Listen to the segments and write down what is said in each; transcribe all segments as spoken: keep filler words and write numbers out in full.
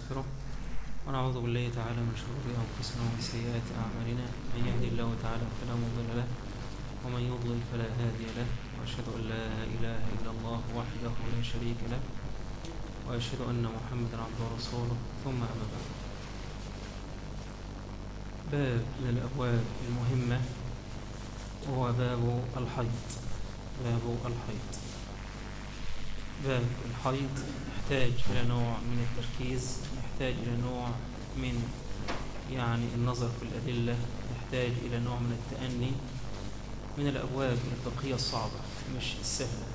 ونستغفره ونعوذ بالله تعالى من شرور أنفسنا ومن سيئات أعمالنا. من يهدي الله تعالى فلا مضل له ومن يضلل فلا هادي له، وأشهد أن لا إله إلا الله وحده لا شريك له، وأشهد أن محمدا عبده ورسوله. ثم أما بعد، باب من الأبواب المهمة هو باب الحيض. باب الحيض باب الحيض يحتاج إلى نوع من التركيز، يحتاج إلى نوع من يعني النظر في الأدلة، يحتاج إلى نوع من التأني، من الأبواب الفقهية الصعبة مش السهلة.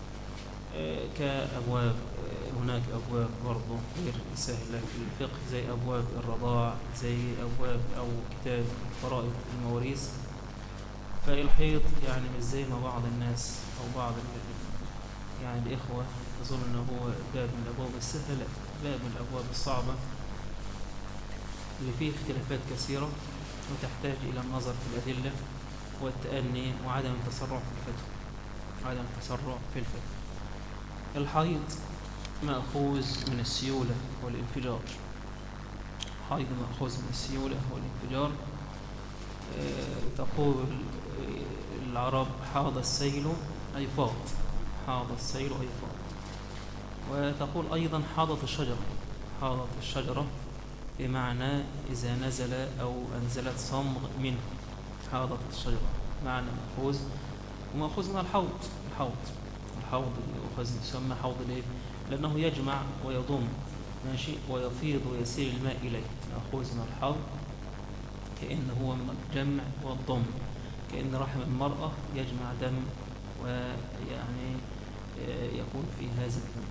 كأبواب هناك أبواب برضو غير سهلة في الفقه، زي أبواب الرضاع، زي أبواب أو كتاب فرائض المواريث. فالحيض يعني مش زي ما بعض الناس أو بعض يعني الإخوة يظن أنه هو باب من الأبواب السهلة. لا، باب من الأبواب الصعبة اللي فيه اختلافات كثيرة، وتحتاج إلى النظر في الأدلة والتأني وعدم التسرع في الفتوى وعدم التسرع في الفتوى. الحيض مأخوذ من السيولة والانفجار. الحيض مأخوذ من السيولة والانفجار. أه تقول العرب حاض السيل أي فاض، حاض السيل أي فاض. وتقول أيضا حاضت الشجرة، حاضت الشجرة بمعنى إذا نزل أو أنزلت صمغ منه، حاضت الشجرة معنى مأخوذ. ومأخوذ من الحوض. الحوض الحوض يؤخذ يسمى حوض ليه؟ لأنه يجمع ويضم ماشي ويفيض ويسير الماء إليه. مأخوذ من الحوض كأنه هو من الجمع والضم، كأن رحم المرأة يجمع دم ويعني يكون في هذا الدم.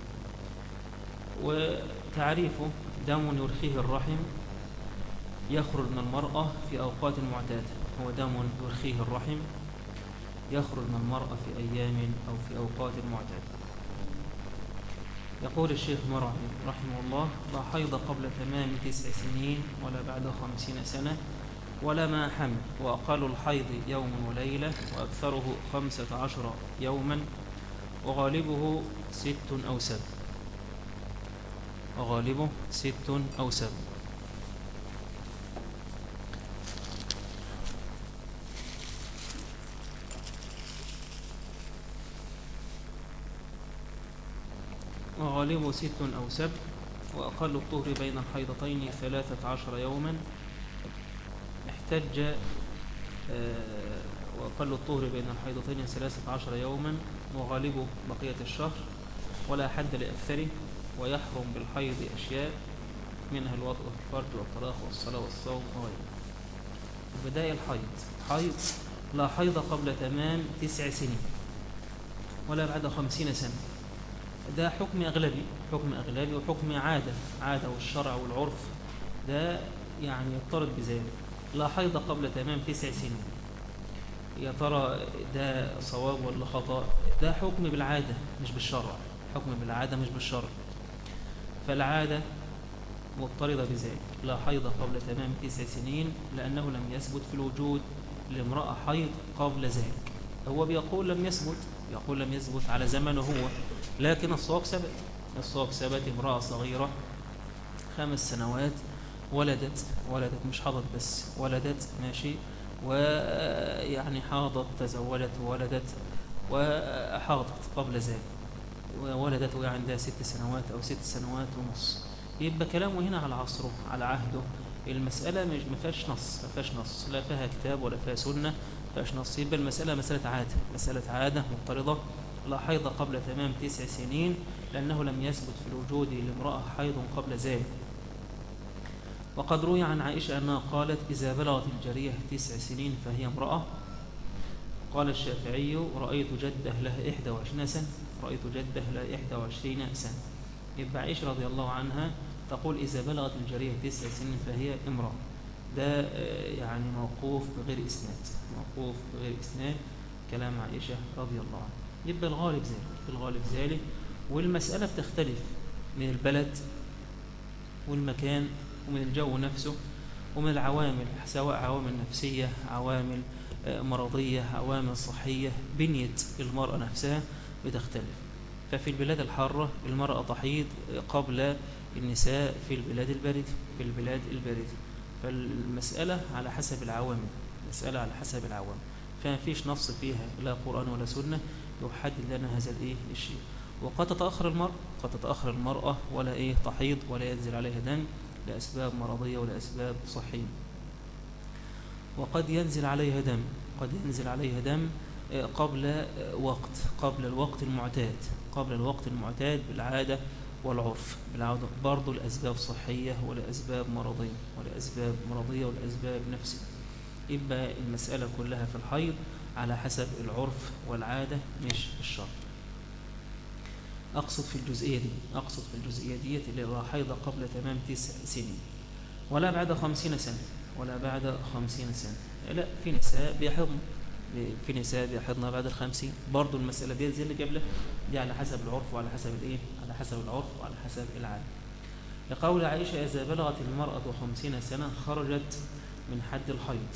وتعريفه دم يرخيه الرحم يخرج من المرأة في أوقات معتادة. هو دم يرخيه الرحم يخرج من المرأة في أيام أو في أوقات معتادة. يقول الشيخ مرعي رحمه الله: لا حيض قبل تمام تسع سنين ولا بعد خمسين سنة ولا ما حمل، وأقل الحيض يوم وليلة، وأكثره خمسة عشر يوما، وغالبه ست أو سبع وغالبه ست أو سبع. وغالبه ست أو سبع، وأقل الطهر بين الحيضتين ثلاثة عشر يوما. احتج آه وأقل الطهر بين الحيضتين ثلاثة عشر يوما، وغالبه بقية الشهر، ولا حد لأكثره. ويحرم بالحيض أشياء منها الوطء والفرج والطلاق والصلاة والصوم وغيره. بداية الحيض: حيض لا حيض قبل تمام تسع سنين ولا بعد خمسين سنة. ده حكم أغلبي، حكم أغلبي وحكم عادة عادة والشرع والعرف ده يعني يضطرد بذلك. لا حيض قبل تمام تسع سنين، يا ترى ده صواب ولا خطأ؟ ده حكم بالعادة مش بالشرع، حكم بالعادة مش بالشرع. فالعادة مضطردة بذلك. لا حيض قبل تمام تسع سنين لأنه لم يثبت في الوجود لامرأة حيض قبل ذلك. هو بيقول لم يثبت، يقول لم يثبت على زمنه هو، لكن الصواب ثبت. الصواب ثبت. امرأة صغيرة خمس سنوات ولدت ولدت مش حاضت بس ولدت ماشي، ويعني حاضت تزوجت وولدت وحاضت قبل ذلك، وولدت وهي عندها ست سنوات أو ست سنوات ونص. يبقى كلامه هنا على عصره على عهده. المسألة مش ما فيهاش نص، ما فيهاش نص، لا فيها كتاب ولا فيها سنة، ما فيهاش نص. يبقى المسألة مسألة عادة، مسألة عادة مضطردة. لا حيض قبل تمام تسع سنين لأنه لم يثبت في الوجود لامرأة حيض قبل ذلك. وقد روي عن عائشة أنها قالت: إذا بلغت الجارية تسع سنين فهي امرأة. قال الشافعي: رأيت جده لها إحدى وعشرين سنة رأيت جده لها إحدى وعشرين سنة. يبقى عائشة رضي الله عنها تقول: إذا بلغت الجارية تسع سنين فهي امرأة. ده يعني موقوف بغير إسناد، موقوف بغير إسناد كلام عائشة رضي الله عنها. يبقى الغالب ذلك، الغالب ذلك. والمسألة بتختلف من البلد والمكان ومن الجو نفسه ومن العوامل، سواء عوامل نفسية، عوامل مرضية، عوامل صحية. بنية المرأة نفسها بتختلف. ففي البلاد الحارة المرأة تحيض قبل النساء في البلاد الباردة في البلاد الباردة فالمسألة على حسب العوامل، مسألة على حسب العوامل، فما فيش نص فيها لا قرآن ولا سنة يحدد لنا هذا الايه الشيء. وقد تتأخر المرأة قد تتأخر المرأة ولا ايه تحيض ولا ينزل عليها دم لأسباب مرضية ولا أسباب صحية. وقد ينزل عليها دم قد ينزل عليها دم قبل وقت قبل الوقت المعتاد قبل الوقت المعتاد بالعادة والعرف بالعادة برضو لأسباب صحية ولا أسباب مرضية ولا أسباب مرضية ولا أسباب نفسية. يبقى المسألة كلها في الحيض على حسب العرف والعادة مش الشرع. أقصد في الجزئية دي أقصد في الجزئية دي اللي هو حيض قبل تمام تسع سنين ولا بعد خمسين سنة ولا بعد خمسين سنة. لا، في نساء بيحضن في نساء بيحضن بعد الخمسين. برضو المسألة دي زي اللي قبلها دي على حسب العرف وعلى حسب الايه على حسب العرف وعلى حسب العادة. لقول عائشة إذا بلغت المرأة خمسين سنة خرجت من حد الحيض.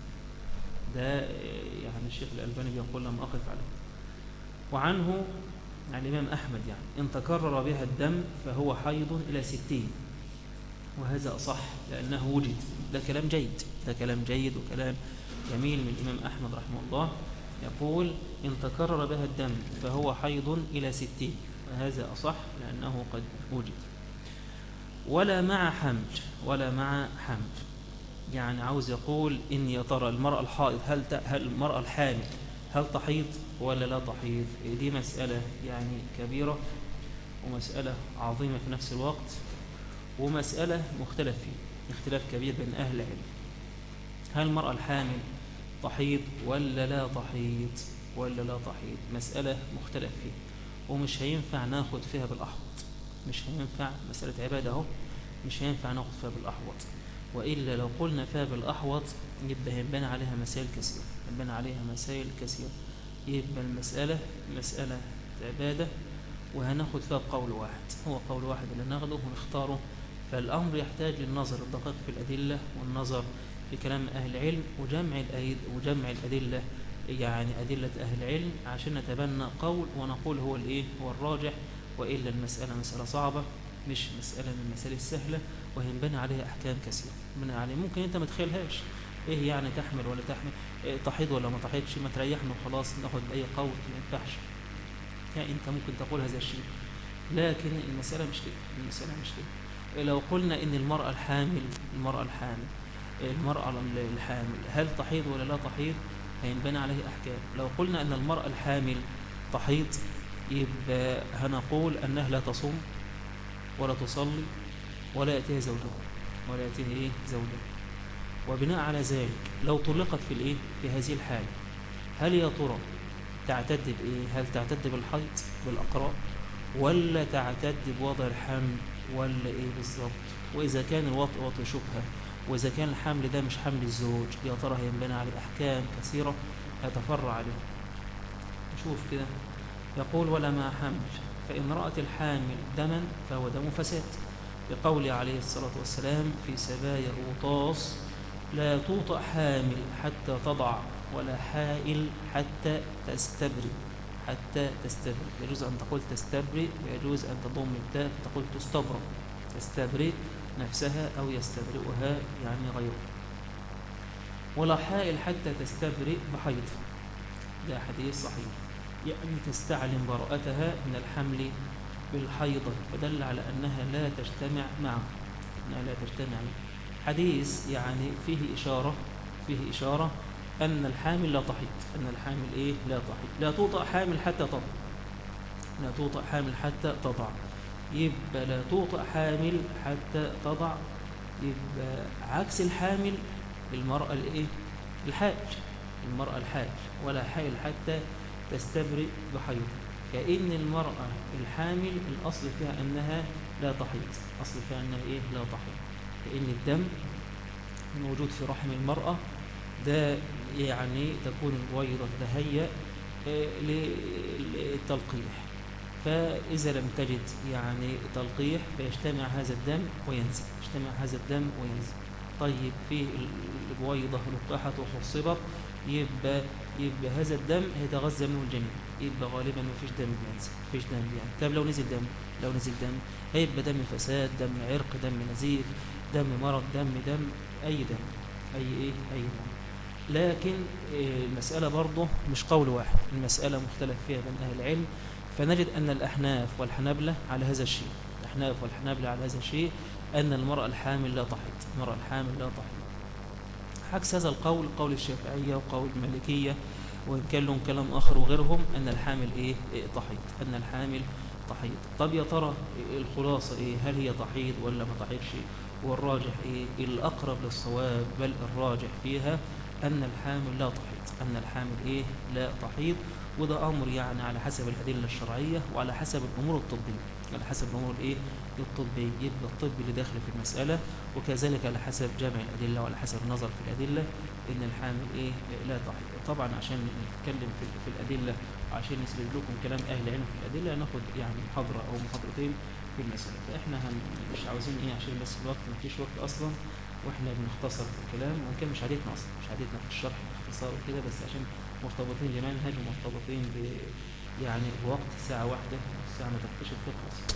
ده يعني الشيخ الألباني بيقول لم أقف عليه. وعنه عن الإمام أحمد يعني إن تكرر بها الدم فهو حيض إلى ستين، وهذا أصح لأنه وجد. ده كلام جيد ده كلام جيد وكلام جميل من الإمام أحمد رحمه الله. يقول إن تكرر بها الدم فهو حيض إلى ستين، وهذا أصح لأنه قد وجد. ولا مع حمل ولا مع حمل يعني عاوز يقول إن يا ترى المرأة الحائض هل هل المرأة الحامل هل تحيض ولا لا تحيض؟ دي مسألة يعني كبيرة ومسألة عظيمة في نفس الوقت، ومسألة مختلف فيه اختلاف كبير بين أهل العلم. هل المرأة الحامل تحيض ولا لا تحيض ولا لا تحيض؟ مسألة مختلف فيه ومش هينفع ناخد فيها بالأحوط. مش هينفع مسألة عبادة اهو مش هينفع ناخد فيها بالأحوط، وإلا لو قلنا فيها بالأحوط يبقى هينبنى عليها مسائل كثيرة هينبنى عليها مسائل كثيرة يبقى المسألة مسألة عبادة وهناخد فيها قول واحد، هو قول واحد اللي ناخده ونختاره. فالأمر يحتاج للنظر الدقيق في الأدلة والنظر في كلام أهل العلم وجمع الأيد وجمع الأدلة يعني أدلة أهل العلم عشان نتبنى قول ونقول هو الإيه هو الراجح. وإلا المسألة مسألة صعبة مش مسألة من المسائل السهلة وهينبنى عليها أحكام كثيرة من عليه ممكن أنت ما تخيلهاش. إيه يعني تحمل ولا تحمل إيه تحيض ولا ما تحيضش ما تريحنا وخلاص ناخد بأي قول ما ينفعش. يعني أنت ممكن تقول هذا الشيء لكن المسألة مش كده المسألة مش كده. لو قلنا إن المرأة الحامل المرأة الحامل المرأة الحامل هل تحيض ولا لا تحيض هينبنى عليه أحكام. لو قلنا أن المرأة الحامل تحيض يبقى هنقول أنها لا تصوم ولا تصلي ولا يأتيها زوجها ولا يأتيها إيه زوجها. وبناء على ذلك لو طلقت في الإيه في هذه الحالة هل يا ترى تعتد بإيه؟ هل تعتد بالحيض بالأقراء ولا تعتد بوضع الحمل ولا إيه بالظبط؟ وإذا كان الوطء وطء شبهة وإذا كان الحمل ده مش حمل الزوج يا ترى هينبنى عليه أحكام كثيرة هتفرع عليه. نشوف كده. يقول ولا ما حمل فإن رأت الحامل دما فهو دم فساد بقول عليه الصلاة والسلام في سبايا أوطاس لا توطأ حامل حتى تضع ولا حائل حتى تستبرئ حتى تستبرئ. يجوز أن تقول تستبرئ ويجوز أن تضم التاء فتقول تستبرئ تستبرئ نفسها أو يستبرئها يعني غيره. ولا حائل حتى تستبرئ بحيض ده حديث صحيح يعني تستعلم براءتها من الحمل بالحيضة فدل على أنها لا تجتمع معه أنها لا تجتمع حديث يعني فيه إشارة فيه إشارة أن الحامل لا تحيض أن الحامل إيه لا تحيض. لا توطأ حامل حتى تضع لا توطأ حامل حتى تضع يبقى لا توطأ حامل حتى تضع يبقى عكس الحامل المرأة الإيه الحائل المرأة الحائل ولا حائل حتى تستبرئ بحيض. كأن المرأة الحامل الأصل فيها أنها لا تحيض أصل فيها أنها إيه لا تحيض كأن الدم الموجود في رحم المرأة ده يعني تكون البويضة تتهيأ للتلقيح فإذا لم تجد يعني تلقيح فيجتمع هذا الدم وينزل يجتمع هذا الدم وينزل طيب فيه البويضة لقحت وخصبت، يبقى يبقى هذا الدم هيتغذى منه الجنين، يبقى غالبا مفيش دم بينزل، مفيش دم يعني. طب لو نزل دم، لو نزل دم هيبقى دم فساد، دم عرق، دم نزيف، دم مرض، دم دم أي دم، أي إيه أي دم. لكن المسألة برضه مش قول واحد، المسألة مختلف فيها بين أهل العلم. فنجد أن الأحناف والحنابلة على هذا الشيء، الأحناف والحنابلة على هذا الشيء، أن المرأة الحامل لا تحيض، المرأة الحامل لا تحيض. عكس هذا القول قول الشافعية وقول المالكية، وإن كان لهم كلام آخر وغيرهم، أن الحامل إيه, إيه تحيض، أن الحامل تحيض. طب يا ترى الخلاصة إيه؟ هل هي تحيض ولا ما تحيضش؟ والراجح إيه؟ الأقرب للصواب بل الراجح فيها أن الحامل لا تحيض، أن الحامل إيه لا تحيض. وده أمر يعني على حسب الأدلة الشرعية وعلى حسب الأمور الطبية، على حسب الأمور الإيه الطبية، يبقى الطب اللي داخل في المسألة، وكذلك على حسب جمع الأدلة وعلى حسب النظر في الأدلة إن الحامل إيه لا تحيض. طبعا عشان نتكلم في, في الأدلة، عشان نسرد لكم كلام أهل العلم في الأدلة، ناخد يعني محاضرة أو محاضرتين في المسألة. فإحنا مش عاوزين إيه عشان بس الوقت مفيش وقت أصلا، واحنا بنختصر في الكلام، وان كان مش عادتنا اصلا، مش عادتنا في الشرح باختصار وكده، بس عشان مرتبطين بمنهج ومرتبطين ب يعني بوقت ساعه واحده، الساعه ما تكفيش الفقه اصلا.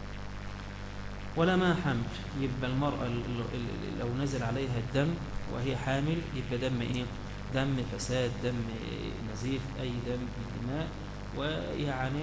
ولا ما حمل، يبقى المراه لو نزل عليها الدم وهي حامل يبقى دم ايه؟ دم فساد، دم نزيف، اي دم من الدماء، ويعني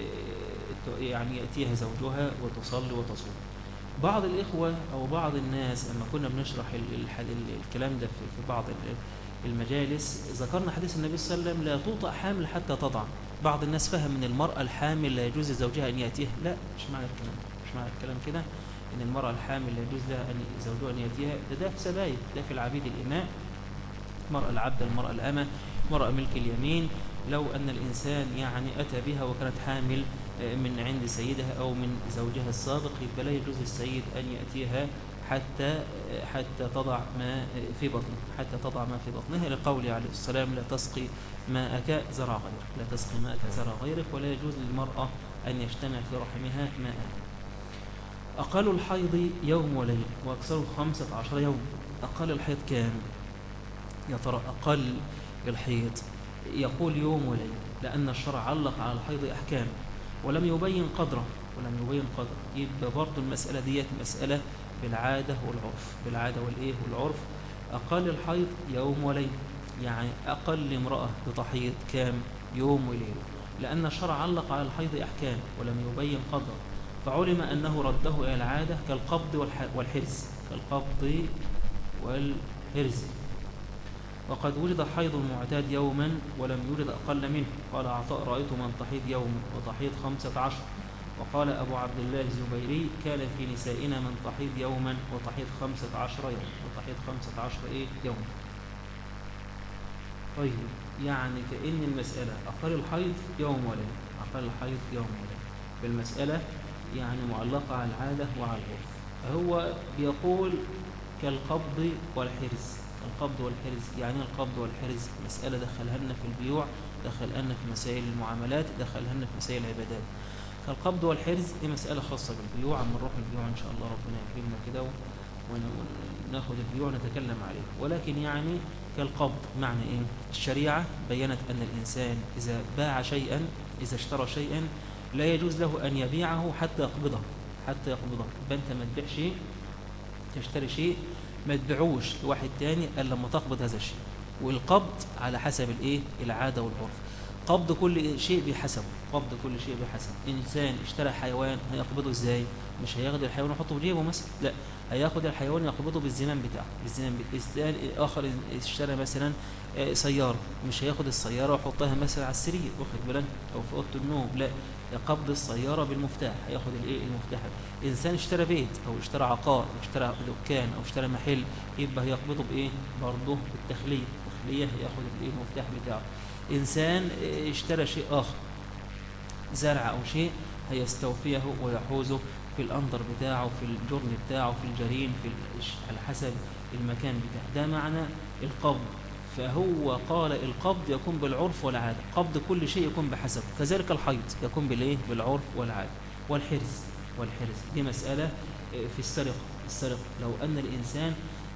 يعني ياتيها زوجها وتصلي وتصوم. بعض الإخوة أو بعض الناس لما كنا بنشرح الكلام ده في بعض المجالس، ذكرنا حديث النبي صلى الله عليه وسلم لا توطأ حامل حتى تضع. بعض الناس فهم من المرأة الحامل لا يجوز لزوجها أن يأتيها، لا، مش معنى الكلام مش معنى الكلام كده إن المرأة الحامل لا يجوز لها أن زوجها أن يأتيها. ده ده في سبايك، ده في العبيد الإماء، المرأة العبد، المرأة الأمة، مرأة ملك اليمين. لو أن الإنسان يعني أتى بها وكانت حامل من عند سيدها أو من زوجها السابق، يبقى لا يجوز للسيد أن يأتيها حتى حتى تضع ما في بطنه، حتى تضع ما في بطنها، لقوله عليه السلام لا تسقي ماءك زرع غيرك، لا تسقي ماءك زرع غيرك. ولا يجوز للمرأة أن يجتمع في رحمها ماء. أقل الحيض يوم وليلة وأكثره خمسة عشر يوم. أقل الحيض كام يا ترى؟ أقل الحيض يقول يوم وليلة، لأن الشرع علق على الحيض أحكام ولم يبين قدره، ولم يبين قدره. يبقى برضه المسألة ديت مسألة بالعادة والعرف، بالعادة والإيه والعرف. أقل الحيض يوم وليلة، يعني أقل امرأة بتحيض كام؟ يوم وليلة، لأن الشرع علق على الحيض أحكام ولم يبين قدره، فعلم أنه رده إلى العادة كالقبض والحرز، كالقبض والحرز. وقد وجد حيض المعتاد يوما ولم يوجد أقل منه. قال عطاء رأيت من تحيض يوم وتحيض خمسة عشر. وقال أبو عبد الله الزبيري كان في نسائنا من تحيض يوما وتحيض خمسة عشر يوم، وتحيض خمسة عشر إيه يوم. طيب يعني كأن المسألة أقل الحيض يوم وليلة، أقل الحيض يوم وليلة، بالمسألة يعني معلقة على العادة وعلى العرف. هو بيقول كالقبض والحرز. القبض والحرز يعني القبض والحرز مسألة دخلها لنا في البيوع، دخلها لنا في مسائل المعاملات، دخلها لنا في مسائل العبادات. فالقبض والحرز دي مسألة خاصة بالبيوع، اما نروح البيوع إن شاء الله ربنا يكرمنا كده وناخد البيوع ونتكلم عليه. ولكن يعني كالقبض معنى إيه؟ الشريعة بيّنت أن الإنسان إذا باع شيئا، إذا اشترى شيئا لا يجوز له أن يبيعه حتى يقبضه، حتى يقبضه. يبقى أنت ما تبيع شيء، تشتري شيء، ما تبيعوش لواحد تاني الا لما تقبض هذا الشيء. والقبض على حسب الايه العاده والعرف. قبض كل شيء بحسبه، قبض كل شيء بحسب. انسان اشترى حيوان هيقبضه ازاي؟ مش هياخد الحيوان ويحطه في جيبه مثلا، لا، هياخد الحيوان يقبضه بالزمام بتاعه، بالزمام بتاعه. اخر اشترى مثلا سياره، مش هياخد السياره ويحطها مثلا على السرير، واخد بالك، او في اوضه النوم، لا، قبض السياره بالمفتاح، هياخد الايه المفتاح. انسان اشترى بيت او اشترى عقار او اشترى دكان او اشترى محل، يبقى هيقبضه بايه؟ برضه بالتخليه، التخليه هياخد الايه المفتاح بتاعه. انسان اشترى شيء اخر، زرع او شيء، هيستوفيه ويحوزه في الأنظر بتاعه، في الجرن بتاعه، في الجرين، في على حسب المكان بتاعه. ده معنى القبض. فهو قال القبض يكون بالعرف والعادة، قبض كل شيء يكون بحسب. كذلك الحيض يكون بالايه؟ بالعرف والعادة. والحرز، والحرز دي مسألة في السرقة. السرقة لو أن الإنسان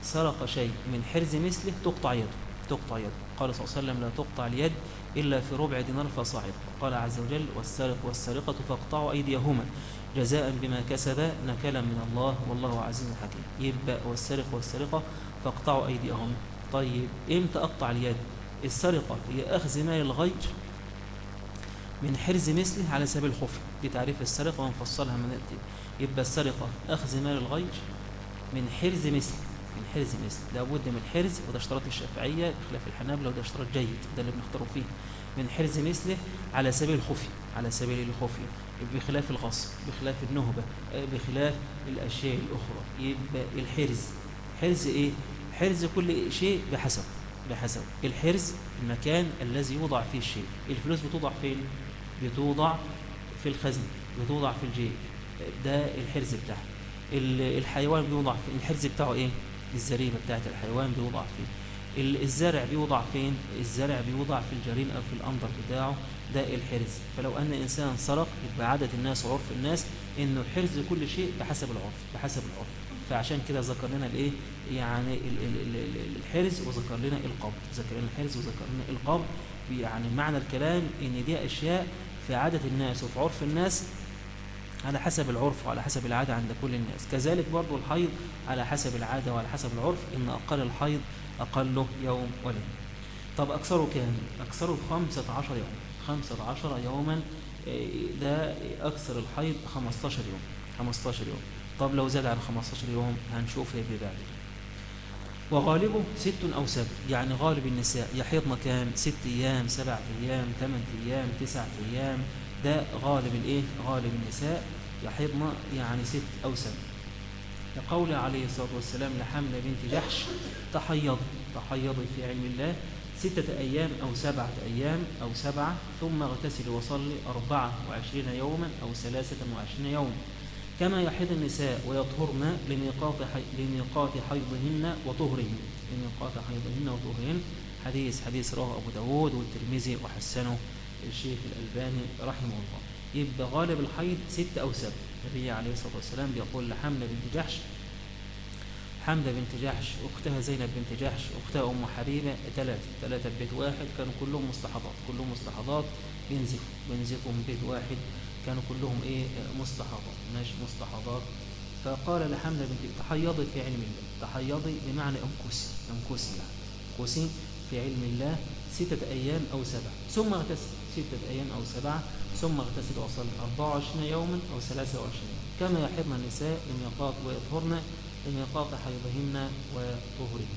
سرق شيء من حرز مثله تقطع يده، تقطع يده. قال صلى الله عليه وسلم لا تقطع اليد إلا في ربع دينار فصاعدا. قال عز وجل والسارق والسارقة فاقطعوا أيديهما جزاء بما كسب نكالا من الله والله عزيز حكيم. يبقى والسارق والسارقة فاقطعوا أيديهم. طيب إمتى أقطع اليد؟ السرقة هي أخذ مال الغير من حرز مثله على سبيل الخفي، دي تعريف السرقة ونفصلها من الأتي. يبقى السرقة أخذ مال الغير من حرز مثله، من حرز مثل لابد من حرز، وده اشتراط الشافعية بخلاف الحنابلة، وده اشتراط جيد ده اللي بنختاره فيه، من حرز مثله على سبيل الخفي، على سبيل الخفي بخلاف الغصب، بخلاف النهبة، بخلاف الأشياء الأخرى. يبقى الحرز، حرز إيه؟ حرز كل شيء بحسب، بحسب الحرز المكان الذي يوضع فيه الشيء. الفلوس بتوضع فين؟ بتوضع في الخزن، بتوضع في الجيب، ده الحرز بتاعه. الحيوان بيوضع في الحرز بتاعه ايه؟ الزريبه بتاعت الحيوان بيوضع فيه. الزرع بيوضع فين؟ الزرع بيوضع في الجرين او في الانظر بتاعه، ده الحرز. فلو ان انسان سرق يبقى عاده الناس وعرف الناس انه حرز كل شيء بحسب العرف، بحسب العرف. فعشان كده ذكر لنا الايه؟ يعني الحرز وذكر لنا القبض، ذكر لنا الحرز وذكر لنا القبض. يعني معنى الكلام ان دي اشياء في عاده الناس وفي عرف الناس على حسب العرف وعلى حسب العادة عند كل الناس. كذلك برضو الحيض على حسب العادة وعلى حسب العرف، إن أقل الحيض أقله يوم وليلة. طب أكثره كام؟ أكثره خمسة عشر يوم، خمسة عشر يوما، ده أكثر الحيض خمسة عشر يوم، خمسة عشر يوم. طب لو زاد عن خمسة عشر يوم هنشوف يبقى بعد. وغالبه ست أو سبع، يعني غالب النساء يحيضن كام؟ ست أيام، سبع أيام، ثمان أيام، تسع أيام، ده غالب الايه؟ غالب النساء يحيضن يعني ست او سبع. لقول عليه الصلاه والسلام لحمله بنت جحش تحيض، تحيضي في علم الله ستة أيام أو سبعة أيام أو سبعة، ثم اغتسل وصلي أربعة وعشرين يوما أو ثلاثة وعشرين يوما، كما يحيض النساء ويطهرن لميقات حي... لميقات حيضهن وطهرهن، لميقات حيضهن وطهرهن. حديث حديث رواه أبو داود والترمذي وحسنه الشيخ الألباني رحمه الله. يبقى غالب الحيض ست أو سبع. النبي عليه الصلاة والسلام بيقول لحملة بنت جحش، حملة بنت جحش، أختها زينب بنت جحش، أختها أم حبيبة، ثلاثة ثلاثة ببيت واحد، كانوا كلهم مستحاضات، كلهم مستحاضات بينزفوا بينزفوا من بيت واحد، كانوا كلهم إيه؟ مستحاضات، ماشي مستحاضات. فقال لحملة بنت تحيضي في علم الله، تحيضي بمعنى أمكسي، أمكسي يعني أمكسي في علم الله ستة أيام أو سبعة، ثم اغتسل ستة أيام أو سبعة، ثم اغتسل وصل أربعة وعشرين يوما أو ثلاثة وعشرين، كما يحيضن النساء لميقات ويطهرن لميقات حيضهن وطهرهن.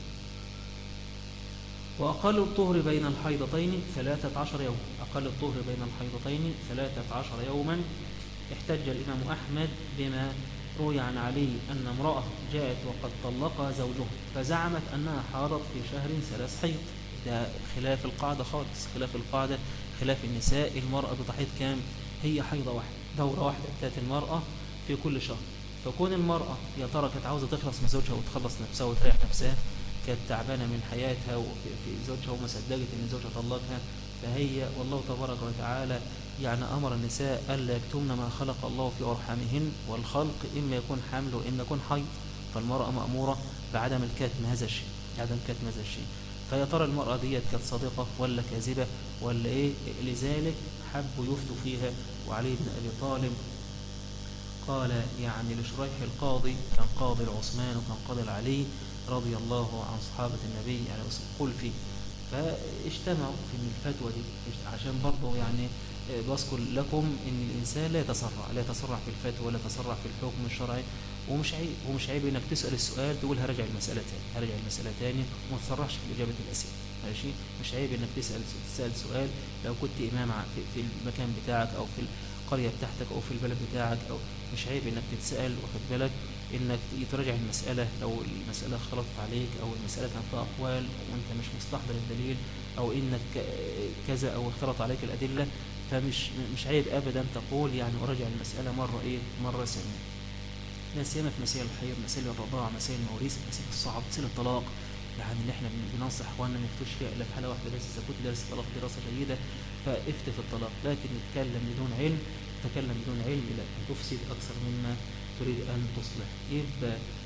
وأقل الطهر بين الحيضتين ثلاثة عشر يوما، أقل الطهر بين الحيضتين ثلاثة عشر يوما. احتج الإمام أحمد بما روي عن علي أن امرأة جاءت وقد طلقها زوجها فزعمت أنها حاضت في شهر ثلاث حيض، ده خلاف القاعدة خالص، خلاف القاعدة، خلاف النساء. المرأة بتحيض كام؟ هي حيضة واحدة، دورة واحدة بتاعت المرأة في كل شهر. فكون المرأة يا ترى كانت عاوزة تخلص من زوجها وتخلص نفسها وتريح نفسها، كانت تعبانة من حياتها وفي زوجها وما صدقت ان زوجها طلقها، فهي والله تبارك وتعالى يعني أمر النساء ألا يكتمن ما خلق الله في أرحامهن، والخلق إما يكون حمل وإما يكون حيض، فالمرأة مأمورة بعدم الكتم هذا الشيء، عدم كتم هذا الشيء. فيا ترى المرأة ديت كانت صادقة ولا كاذبة ولا إيه؟ لذلك حبوا يفتوا فيها. وعلي بن أبي طالب قال يعني لشريح القاضي، كان قاضي العثمان وكان قاضي العلي رضي الله عن صحابة النبي يعني قل فيه، فاجتمعوا في الفتوى دي عشان برضه يعني بذكر لكم ان الانسان لا يتسرع، لا يتسرع في الفتوى ولا يتسرع في الحكم الشرعي. ومش عيب، ومش عيب انك تسال السؤال تقول هرجع المساله ثاني، هرجع المساله ثاني وما تسرعش في اجابه الاسئله، ماشي؟ مش عيب انك تسال تسال سؤال لو كنت امام في, في المكان بتاعك او في القريه بتاعتك او في البلد بتاعك، او مش عيب انك تتسال واخد بالك انك تراجع المساله لو المساله خلطت عليك او المساله كان فيها اقوال وانت مش مستحضر الدليل، او انك كذا او اختلط عليك الادله، فمش مش عيب ابدا تقول يعني اراجع المساله مره ايه؟ مره ثانيه. لا سيما في مسائل الحيض، مسائل الرضاعه، مسائل المواريث، مسائل الصعب، مسائل الطلاق، يعني اللي احنا بننصح اخواننا ما يفتوش فيها الا في حاله واحده بس، اذا كنت دارس الطلاق دراسه جيده فافتي في الطلاق، لكن نتكلم بدون علم، تتكلم بدون علم لا تفسد اكثر مما تريد ان تصلح. يبقى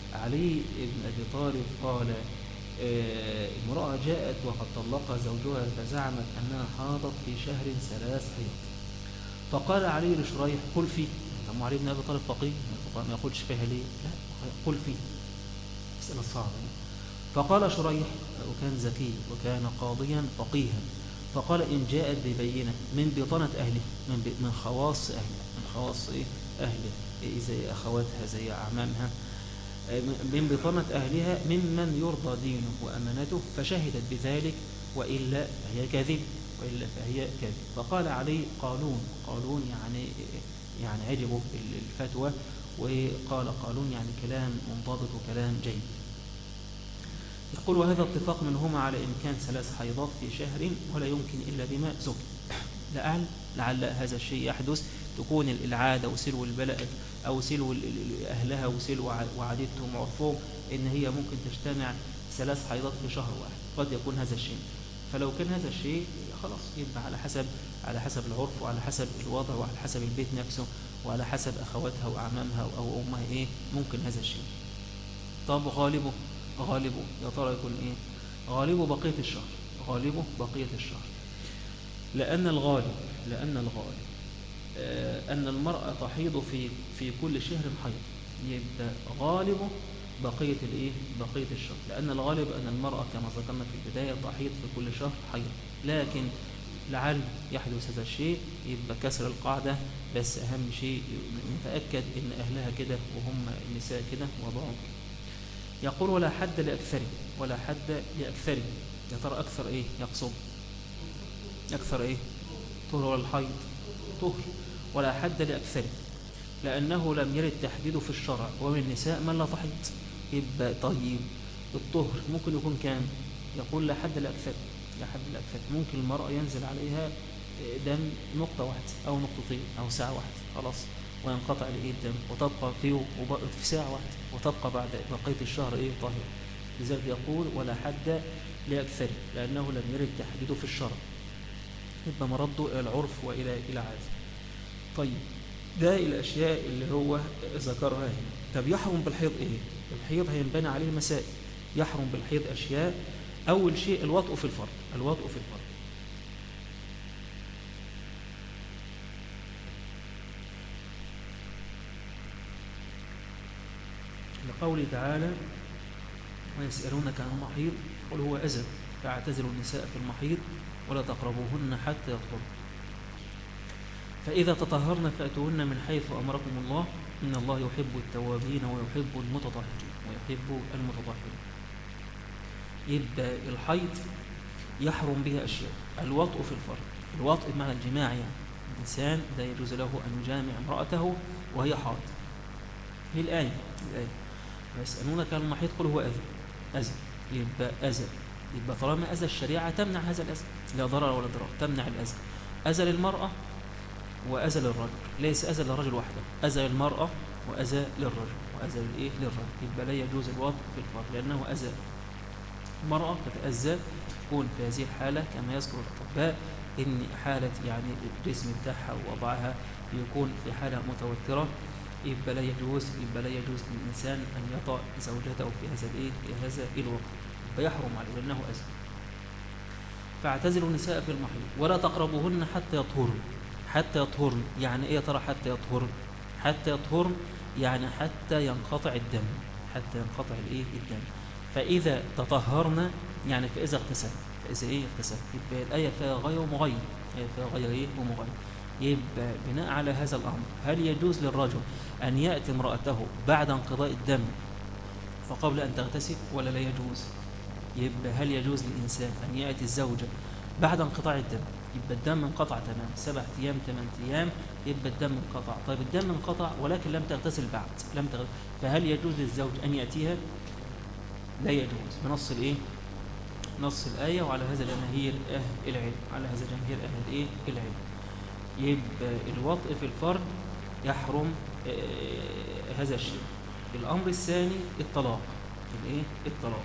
علي بن أبي طالب قال آه، امرأة جاءت وقد طلقها زوجها فزعمت أنها حاضت في شهر ثلاث حيض، فقال علي لشريح قل فيه. طب علي بن أبي طالب فقيه ما يقولش فيها ليه؟ لا، قل فيه، مسألة صعبة. فقال شريح وكان ذكي وكان قاضيا فقيها، فقال إن جاءت ببينة من بطانة أهله، من, من خواص أهله، من خواص إيه؟ أهله، إيه زي أخواتها زي أعمامها، من بطانة أهلها ممن يرضى دينه وأمانته، فشهدت بذلك وإلا فهي كاذب، وإلا فهي كاذب. فقال علي قالون، قالون يعني يعني عجبوا الفتوى، وقال قالون يعني كلام منضبط وكلام جيد. يقول وهذا اتفاق منهما على إمكان ثلاث حيضات في شهر ولا يمكن إلا بما ذكر. لعل لعل هذا الشيء يحدث، تكون العادة وسلو البلد أو سلو أهلها وسلو وعادتهم وعرفهم إن هي ممكن تجتمع ثلاث حيضات في شهر واحد، قد يكون هذا الشيء. فلو كان هذا الشيء خلاص يبقى على حسب على حسب العرف وعلى حسب الوضع وعلى حسب البيت نفسه وعلى حسب أخواتها وأعمامها أو أمها إيه ممكن هذا الشيء. طب غالبه غالبه يا ترى يكون إيه؟ غالبه بقية الشهر، غالبه بقية الشهر، لأن الغالب لأن الغالب آه أن المرأة تحيض في في كل شهر حيض، يبقى غالبه بقية الإيه؟ بقية الشهر، لأن الغالب أن المرأة كما ذكرنا في البداية تحيض في كل شهر حيض، لكن لعل يحدث هذا الشيء يبقى كسر القاعدة. بس أهم شيء نتأكد إن أهلها كده وهم النساء كده وضعهم. يقول ولا حد لأكثره، ولا حد لأكثره، يا ترى أكثر إيه يقصد؟ أكثر إيه؟ طهر ولا الحيض؟ طهر. ولا حد لأكثره لأنه لم يرد تحديده في الشرع، ومن النساء من لا تحيض. يبقى طيب الطهر ممكن يكون كام؟ يقول لا حد لأكثره، لا حد لأكثره. ممكن المرأة ينزل عليها دم نقطة واحدة أو نقطتين أو ساعة واحدة خلاص وينقطع الإيه الدم، وتبقى فيه في ساعة واحدة وتبقى بعد بقية الشهر إيه طاهر. لذلك يقول ولا حد لأكثره لأنه لم يرد تحديده في الشرع، يبقى مرده إلى العرف وإلى إلى عادة. طيب ده الأشياء اللي هو ذكرها هنا. طب يحرم بالحيض إيه؟ الحيض هينبني عليه مسائل. يحرم بالحيض أشياء. أول شيء الوطء في الفرج، الوطء في الفرج. لقوله تعالى ويسألونك عن المحيض قل هو أذى فاعتزلوا النساء في المحيض ولا تقربوهن حتى يطهرن فإذا تطهرن فأتوهن من حيث أمركم الله إن الله يحب التوابين ويحب المتطهرين ويحب المتطهرين. يبقى الحيض يحرم به أشياء. الوطء في الفرج، الوطء بمعنى الجماع، يعني الإنسان لا يجوز له أن يجامع امرأته وهي حائض. هي الآية الآية ويسألونك عن المحيض قل هو أذى. أذى يبقى أذى، يبقى طالما أذى الشريعة تمنع هذا الأذى، لا ضرر ولا ضرار، تمنع الأذى. أذى للمرأة وأذى للرجل، ليس أذى للرجل وحده، أذى للمرأة وأذى للرجل وأذى للإيه للرجل. يبقى لا يجوز الوطء في الفرج لأنه أذى. المرأة تتأذى تكون في هذه الحالة كما يذكر الأطباء إن حالة يعني الجسم بتاعها ووضعها يكون في حالة متوترة، يبقى لا يجوز يبقى لا يجوز للإنسان أن يطأ زوجته في هذا الإيه في هذا الوقت، يبقى يحرم عليه لأنه أذى. فاعتزلوا النساء في المحيض ولا تقربوهن حتى يطهرن. حتى يطهرن يعني إيه ترى؟ حتى يطهرن حتى يطهرن يعني حتى ينقطع الدم، حتى ينقطع الإيه الدم. فإذا تطهرن يعني فإذا اغتسل، فإذا إيه اغتسل. يبقى الآية فيها غير ومغير، هي فيها غير إيه ومغير. يبقى بناء على هذا الأمر هل يجوز للرجل أن يأتي امرأته بعد انقضاء الدم فقبل أن تغتسل ولا لا يجوز؟ يبقى هل يجوز للإنسان أن يأتي الزوجة بعد انقطاع الدم؟ يبقى الدم انقطع تمام سبعة أيام ثمان أيام، يبقى الدم انقطع. طيب الدم انقطع ولكن لم تغتسل بعد، لم تغتسل، فهل يجوز للزوج أن يأتيها؟ لا يجوز بنص الإيه؟ نص الآية. وعلى هذا جماهير أهل العلم، على هذا جماهير أهل إيه العلم. يبقى الوطء في الفرج يحرم آه هذا الشيء. الأمر الثاني الطلاق، الإيه؟ الطلاق.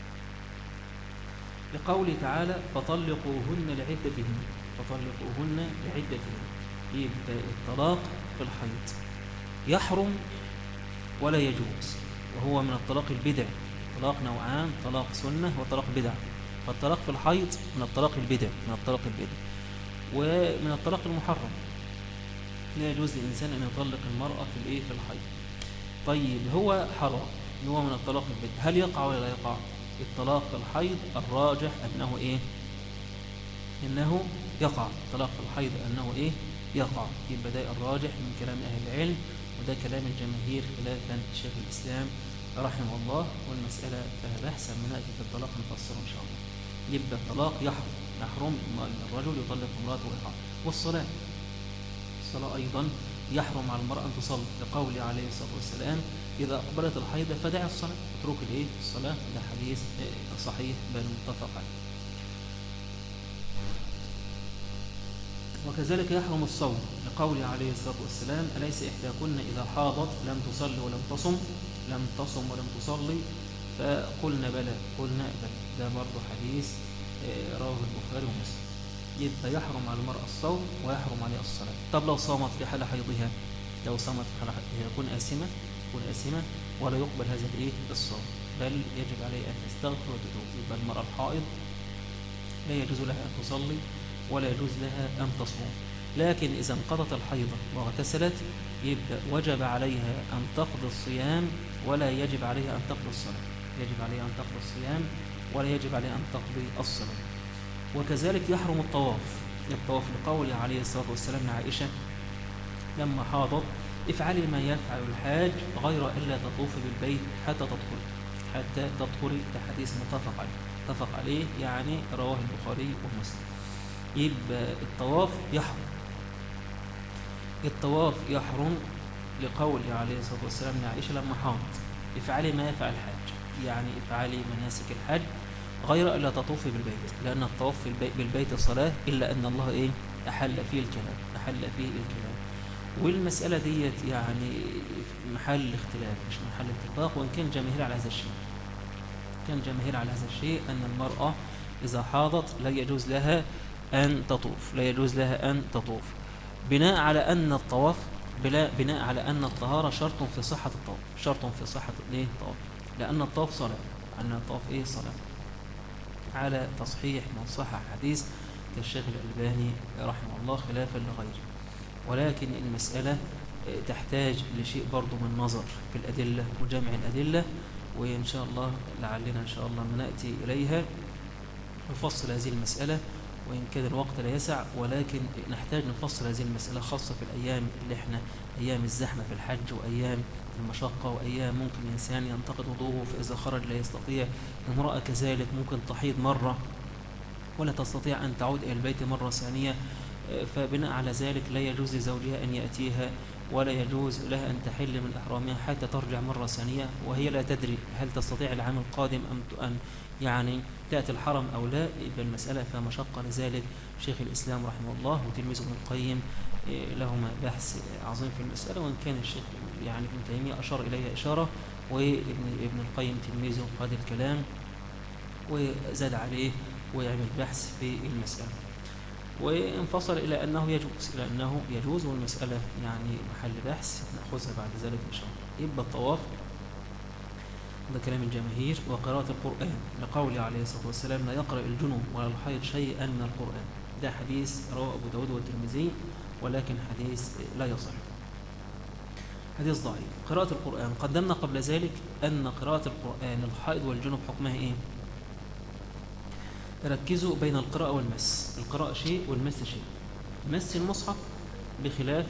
لقوله تعالى فطلقوهن لعدتهن، فطلقوهن لعدتهن. يبقى الطلاق في الحيض يحرم ولا يجوز، وهو من الطلاق البدع. طلاق نوعان: طلاق سنة وطلاق بدع. فالطلاق في الحيض من الطلاق البدع، من الطلاق البدع. ومن الطلاق المحرم، لا يجوز للإنسان أن يطلق المرأة في الإيه في الحيض. طيب هو حرام، هو من الطلاق البدع، هل يقع ولا لا يقع؟ الطلاق في الحيض الراجح أنه إيه؟ إنه يقع. طلاق في الحيض أنه إيه؟ يقع. يبقى ده الراجح من كلام أهل العلم، وده كلام الجماهير خلافا شيخ الإسلام رحمه الله. والمسألة فيها بحث من نأتي في الطلاق نفسر إن شاء الله. يبقى الطلاق يحرم، يحرم الرجل يطلق امرأته ويحرم. والصلاة، الصلاة أيضا يحرم على المرأة أن تصلي، لقوله عليه الصلاة والسلام: إذا أقبلت الحيض فدع الصلاة، اترك الإيه؟ الصلاة. ده حديث صحيح بل متفق عليه. وكذلك يحرم الصوم، لقوله عليه الصلاة والسلام: أليس إحداكن إذا حاضت لم تصلي ولم تصم لم تصم ولم تصلي؟ فقلنا بلى، قلنا بلى. ده برضه حديث رواه البخاري ومسلم. يبقى يحرم على المرأة الصوم ويحرم عليها الصلاة. طب لو صامت في حال حيضها، لو صامت في حال حيضها يكون آثمة، يكون آثمة ولا يقبل هذا الإيه؟ الصوم، بل يجب عليها أن تستغفر وتتوب. يبقى المرأة الحائض لا يجوز لها أن تصلي ولا يجوز لها أن تصوم. لكن إذا انقضت الحيضة واغتسلت يبقى وجب عليها أن تقضي الصيام ولا يجب عليها أن تقضي الصلاة. يجب عليها أن تقضي الصيام ولا يجب عليها أن تقضي الصلاة. وكذلك يحرم الطواف، الطواف لقوله عليه الصلاة والسلام لعائشة لما حاضت: افعلي ما يفعل الحاج غير إلا تطوف بالبيت حتى تدخلي، حتى تدخلي. ده حديث متفق عليه، متفق عليه يعني رواه البخاري ومسلم. يبقى الطواف يحرم، الطواف يحرم لقول عليه الصلاة والسلام لعائشة لما حاضت: افعلي ما يفعل الحاج، يعني افعلي مناسك الحج غير الا تطوفي بالبيت، لان الطواف في البيت بالبيت الصلاة، الا ان الله ايه؟ احل فيه الكلام، احل فيه الكلام. والمسألة ديت يعني محل اختلاف مش محل اتفاق، وان كان جماهير على هذا الشيء، كان جماهير على هذا الشيء ان المرأة اذا حاضت لا يجوز لها أن تطوف، لا يجوز لها أن تطوف، بناء على أن الطواف بلا بناء على أن الطهارة شرط في صحة الطواف، شرط في صحة الايه؟ الطواف، لأن الطواف صلاة، أن الطواف إيه؟ صلاة، على تصحيح من صحح حديث كالشيخ الألباني رحمه الله خلافا لغيره. ولكن المسألة تحتاج لشيء برضو من نظر في الأدلة وجمع الأدلة، وإن شاء الله لعلنا إن شاء الله نأتي إليها نفصل هذه المسألة، وإن كان الوقت لا يسع، ولكن نحتاج نفصل هذه المسألة خاصة في الأيام اللي احنا أيام الزحمة في الحج، وأيام المشقة، وأيام ممكن الإنسان ينتقد وضوءه فإذا خرج لا يستطيع. امرأة كذلك ممكن تحيض مرة ولا تستطيع أن تعود إلى البيت مرة ثانية، فبناء على ذلك لا يجوز لزوجها أن يأتيها ولا يجوز لها أن تحل من إحرامها حتى ترجع مرة ثانية، وهي لا تدري هل تستطيع العام القادم أم أن يعني تأتي الحرم أو لا. يبقى المسألة فيها مشقة. لذلك شيخ الإسلام رحمه الله وتلميذه ابن القيم لهما بحث عظيم في المسألة، وإن كان الشيخ يعني ابن تيمية أشار إليها إشارة، وابن القيم تلميذه قاد الكلام وزاد عليه ويعمل بحث في المسألة، وانفصل إلى أنه يجوز، إلى أنه يجوز، والمسألة يعني محل بحث نأخذها بعد ذلك إن شاء الله. يبقى الطواف ده كلام الجماهير. وقراءة القرآن لقوله عليه الصلاة والسلام: لا يقرأ الجنوب ولا الحيض شيئا من القرآن. ده حديث رواه أبو داود والترمذي، ولكن حديث لا يصح، حديث ضعيف. قراءة القرآن قدمنا قبل ذلك أن قراءة القرآن الحائض والجنوب حكمها إيه؟ ركزوا بين القراءة والمس، القراءة شيء والمس شيء. مس المصحف بخلاف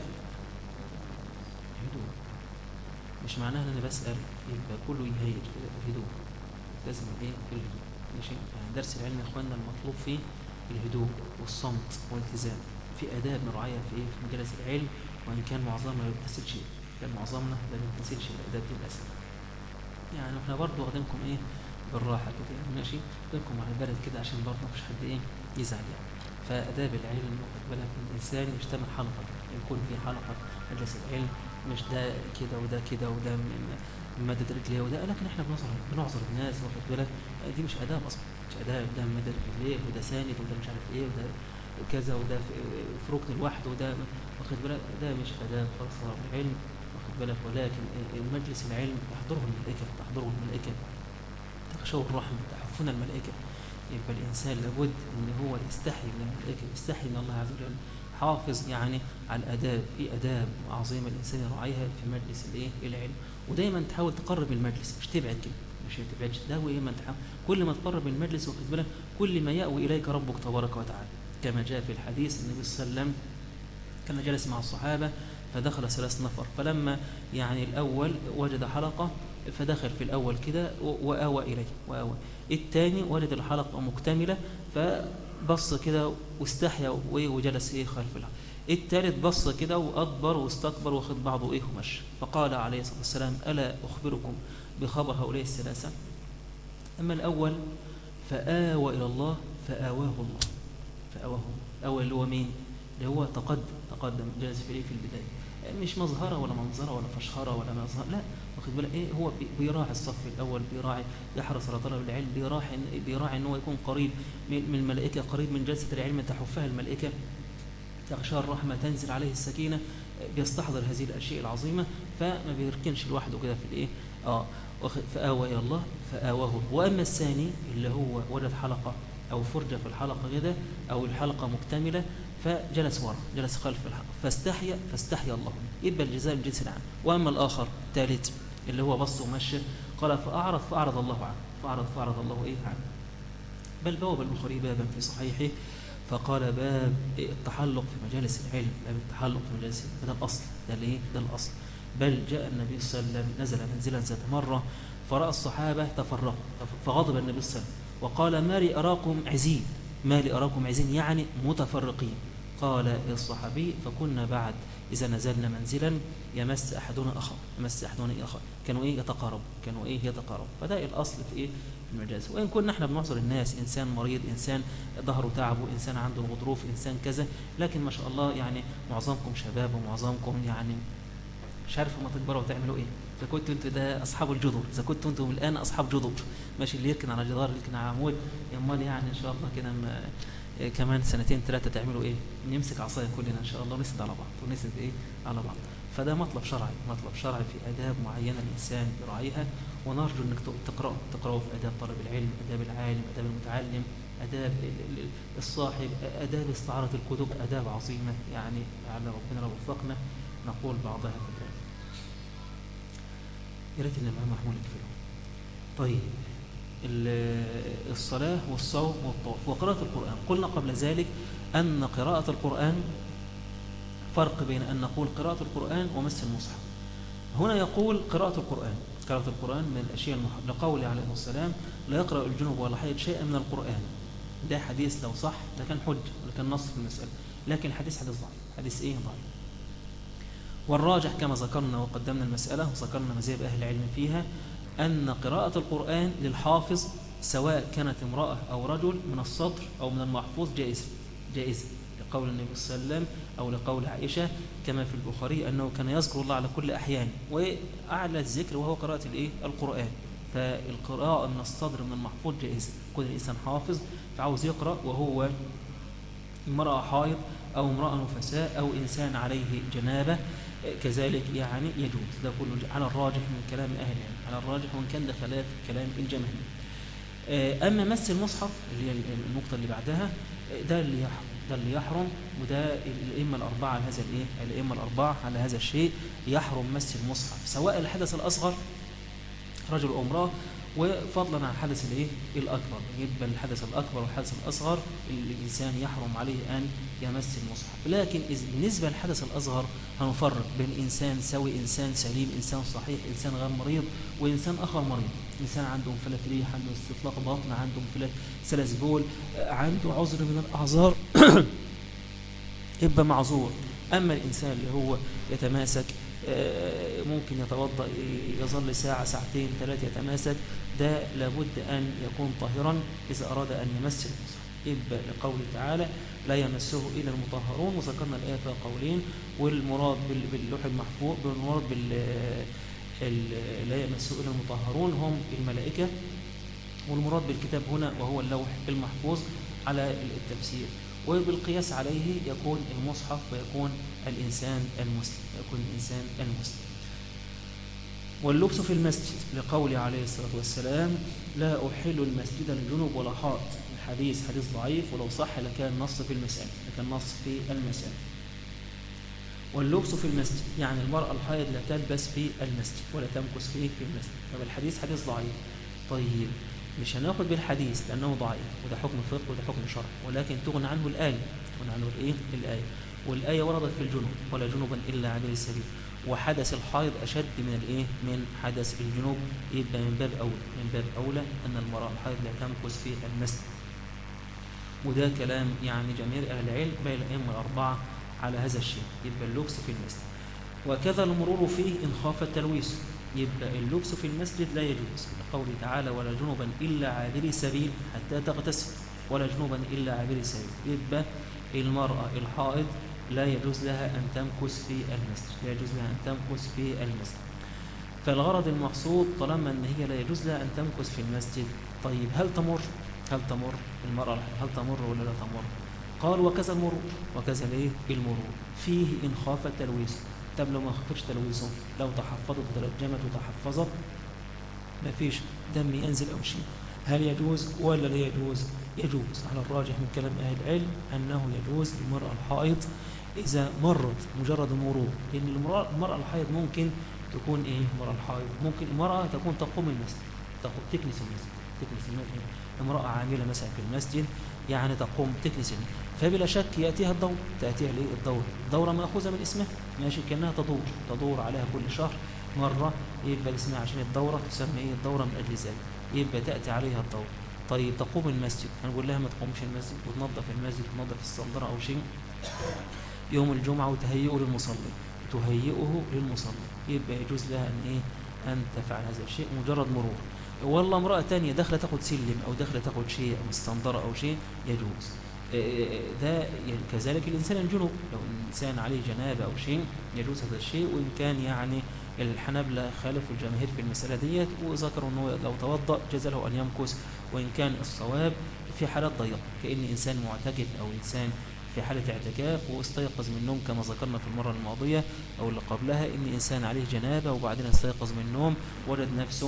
هدوء، مش معناها ان انا بسأل يبقى كله يهيج كده، هدوء لازم ايه؟ الهدوء. ماشي؟ يعني درس العلم يا اخواننا المطلوب فيه الهدوء والصمت والالتزام، في آداب مراعية في ايه؟ في مجالس العلم، وان كان معظمنا ما يمتثلش شيء، كان معظمنا ما يمتثلش الآداب دي للأسف. يعني احنا برضه واخدينكم ايه؟ بالراحة كده يعني، ماشي؟ واخدينكم على البلد كده عشان برضه مفيش حد ايه؟ يزعل يعني. فآداب العلم واخد بالك من الإنسان يجتمع حلقة، يكون في حلقة مجلس العلم، مش ده كده وده كده وده مدد رجليه وده، لكن احنا بنعذر بنعذر الناس واخد بالك. دي مش آداب أصلا، مش آداب. ده مدد رجليه وده ساند وده مش عارف ايه وده كذا وده في ركن الواحد وده واخد بالك، ده مش آداب خالص. طلب العلم واخد واخد بالك، ولكن المجلس العلم يحضره الملائكة، تحضره الملائكة، تغشوه الرحمة، تحفنا الملائكة. يبقى الإنسان لابد أن هو يستحي من الملائكة، يستحي من الله عز وجل، حافظ يعني على الآداب، في آداب عظيمة الإنسان يراعيها في مجلس الإيه العلم. ودايما تحاول تقرب المجلس، مش تبعد كده، مش تبعدش، ده هو ما تحاول كل ما تقرب المجلس واخد بالك كل ما يأوي إليك ربك تبارك وتعالى، كما جاء في الحديث النبي صلى الله عليه وسلم كان جالس مع الصحابة فدخل ثلاث نفر، فلما يعني الأول وجد حلقة فدخل في الأول كده وآوى إليه وآوى، الثاني وجد الحلقة مكتملة فبص كده واستحيا وجلس إيه خلف الحلقة، الثالث بص كده وأدبر واستكبر واخد بعضه إيه ومشى. فقال عليه الصلاة والسلام ألا أخبركم بخبر هؤلاء الثلاثة؟ أما الأول فآوى إلى الله فآواه الله، فآواه الأول اللي هو مين؟ اللي هو تقدم تقدم جالس في في البداية، مش مظهرة ولا منظرة ولا فشخرة ولا مظهر، لا واخد بالك ايه، هو بيراعي الصف الاول، بيراعي يحرص على طلب العلم، بيراعي بيراعي ان هو يكون قريب من الملائكة، قريب من جلسة العلم تحفها الملائكة، تغشى الرحمة، تنزل عليه السكينة، بيستحضر هذه الأشياء العظيمة، فما بيركنش لوحده كده في الايه اه فآوى إلى الله فآواه. وأما الثاني اللي هو وجد حلقة أو فرجة في الحلقة كده أو الحلقة مكتملة فجلس وراء، جلس خلف الحلقة فاستحيا فاستحيا الله، يبقى الجزاء الجنس العام. وأما الآخر الثالث اللي هو بص ومشى قال فأعرض فأعرض الله عنه، فأعرض فأعرض الله إيه عنه. بل بواب البخاري بابا في صحيحه فقال باب التحلق في مجالس العلم، باب التحلق في مجالس العلم، ده الأصل، ده الإيه ده الأصل. بل جاء النبي صلى الله عليه وسلم نزل منزلا ذات مرة فرأى الصحابة تفرقوا فغضب النبي صلى الله عليه وسلم وقال ما لي أراكم عزين، ما لي أراكم عزين يعني متفرقين. قال الصحابي فكنا بعد إذا نزلنا منزلا يمس أحدنا أخر، يمس أحدنا أخر، كانوا إيه يتقارب، كانوا إيه يتقارب. فده الأصل في إيه المجالس. وإن كنا احنا بنعذر الناس، إنسان مريض، إنسان ظهره تعبه، إنسان عنده غضروف، إنسان كذا، لكن ما شاء الله يعني معظمكم شباب ومعظمكم يعني مش عارف ما تكبروا وتعملوا ايه. اذا كنتوا انتوا ده اصحاب الجذور، اذا كنتوا انتم الان اصحاب جذور، ماشي اللي يركن على جدار يركن على عمود، امال يعني ان شاء الله كده كمان سنتين ثلاثه تعملوا ايه؟ نمسك عصايه كلنا ان شاء الله ونسند على بعض ونسند ايه على بعض. فده مطلب شرعي، مطلب شرعي في اداب معينه الانسان يراعيها، ونرجو انك تقراوا تقراوا في اداب طالب العلم، اداب العالم، اداب المتعلم، اداب الصاحب، اداب استعاره الكتب، اداب عظيمه يعني على ربنا لو وفقنا نقول بعضها كذلك. يا ريت ان الامام محمود يكفيه. طيب الصلاه والصوم والطواف وقراءه القران، قلنا قبل ذلك ان قراءه القران فرق بين ان نقول قراءه القران ومس المصحف. هنا يقول قراءه القران، قراءه القران من الاشياء المح... لقوله عليه السلام لا يقرا الجنوب ولا حيض شيئا من القران. ده حديث لو صح ده كان حجه ولا كان نص في المساله، لكن الحديث حديث ضعيف، حديث ايه ضعيف. والراجح كما ذكرنا وقدمنا المسألة وذكرنا مذاهب أهل العلم فيها أن قراءة القرآن للحافظ سواء كانت امرأة أو رجل من السطر أو من المحفوظ جائزة، جائزة لقول النبي صلى الله عليه وسلم أو لقول عائشة كما في البخاري أنه كان يذكر الله على كل أحيان، وأعلى الذكر وهو قراءة الإيه القرآن. فالقراءة من الصدر من المحفوظ جائزة، كل الإنسان حافظ فعاوز يقرأ وهو امرأة حائض أو امرأة نفساء أو إنسان عليه جنابة كذلك يعني يجوز. ده كله على الراجح من كلام أهل العلم، على الراجح وإن كان ده خلاف كلام الجماهير. أما مس المصحف اللي هي النقطة اللي بعدها ده اللي يحرم، ده اللي يحرم، وده الأئمة الأربعة على هذا الإيه؟ الأئمة الأربعة على هذا الشيء يحرم مس المصحف سواء الحدث الأصغر رجل أو امرأة، وفضلا عن الحدث الايه الاكبر. يبقى الحدث الاكبر والحدث الاصغر الانسان يحرم عليه ان يمس المصحف. لكن بالنسبه للحدث الاصغر هنفرق بين انسان سوي، انسان سليم، انسان صحيح، انسان غير مريض، وانسان اخر مريض، انسان عنده انفلات ريح، عنده استطلاق بطن، عنده انفلات سلس بول، عنده عذر من الاعذار يبقى معذور. اما الانسان اللي هو يتماسك ممكن يتوضأ يظل ساعة ساعتين ثلاثة يتماسك، ده لابد أن يكون طاهرا إذا أراد أن يمس المصحف. يبقى لقوله تعالى لا يمسه إلا المطهرون، وذكرنا الآية فيها قولين، والمراد باللوح المحفوظ بالمراد بال لا يمسه إلا المطهرون هم الملائكة، والمراد بالكتاب هنا وهو اللوح المحفوظ على التفسير. وبالقياس عليه يكون المصحف ويكون الإنسان المسلم، يكون الإنسان المسلم. واللبس في المسجد لقوله عليه الصلاة والسلام لا أحل المسجد للجنوب ولا حائط. الحديث حديث ضعيف، ولو صح لكان نص في المسألة لكان نص في المسألة. واللبس في المسجد يعني المرأة الحائض لا تلبس في المسجد ولا تمكث فيه في المسجد. طب الحديث حديث ضعيف، طيب مش هناخد بالحديث لأنه ضعيف وده حكم فقه وده حكم شرع، ولكن تغنى عنه الآية تغنى عنه الإيه؟ الآية. والآية وردت في الجنوب ولا جنوبا إلا عابر السبيل، وحدث الحائض أشد من الإيه؟ من حدث الجنوب، يبقى من باب أولى من باب أولى أن المرأة الحائض لا تمكث في المسجد. وده كلام يعني جماهير أهل العلم بين الأئمة الأربعة على هذا الشيء، يبقى اللبس في المسجد. وكذا المرور فيه إن خاف التلويث، يبقى اللبس في المسجد لا يجوز لقوله تعالى ولا جنوبا إلا عابري سبيل حتى تغتسل، ولا جنوبا إلا عابري سبيل. يبقى المرأة الحائض لا يجوز لها أن تمكث في المسجد، لا يجوز لها أن تمكث في المسجد. فالغرض المقصود طالما أن هي لا يجوز لها أن تمكث في المسجد، طيب هل تمر هل تمر المرأة هل تمر ولا لا تمر؟ قال وكذا المرور وكذا الايه؟ المرور فيه إن خاف التلويث. طب لو ما خفتش تلويثه، لو تحفظت وترجمت وتحفظت ما فيش دم ينزل أو شيء، هل يجوز ولا لا يجوز؟ يجوز على الراجح من كلام أهل العلم أنه يجوز للمرأة الحائض إذا مرت مجرد المرور، لأن المرأة الحائض ممكن تكون إيه؟ المرأة الحائض ممكن المرأة تكون تقوم المسجد، تقوم تكنس المسجد تكنس المسجد امرأة عاملة مثلا في المسجد يعني تقوم تكنس المسجد، فبلا شك يأتيها الدورة، تأتيها ليه؟ الدورة، الدورة مأخوذة من اسمها ماشي، كأنها تدور تدور عليها كل شهر مرة، يبقى اسمها عشان الدورة تسمى إيه؟ الدورة من أجل ذلك، يبقى تأتي عليها الدورة. طيب تقوم المسجد، هنقول لها ما تقومش المسجد وتنظف المسجد وتنظف الصندرة أو شيء يوم الجمعة وتهيئه للمصلي تهيئه للمصلي، يبقى يجوز لها أن إيه؟ أن تفعل هذا الشيء مجرد مرور. والله امرأة تانية داخلة تاخد سلم أو داخلة تاخد شيء أو الصندرة أو شيء يجوز. ده كذلك الإنسان الجنوب، لو الإنسان عليه جنابة أو شيء يجوز هذا الشيء، وإن كان يعني الحنابلة خالفوا الجماهير في المسألة ديت وذكروا أنه لو توضأ جاز له أن يمكث، وإن كان الصواب في حالات ضيقة كأن إنسان معتكف أو إنسان في حالة اعتكاف واستيقظ من النوم كما ذكرنا في المرة الماضية أو اللي قبلها، إن إنسان عليه جنابة وبعدين استيقظ من النوم وجد نفسه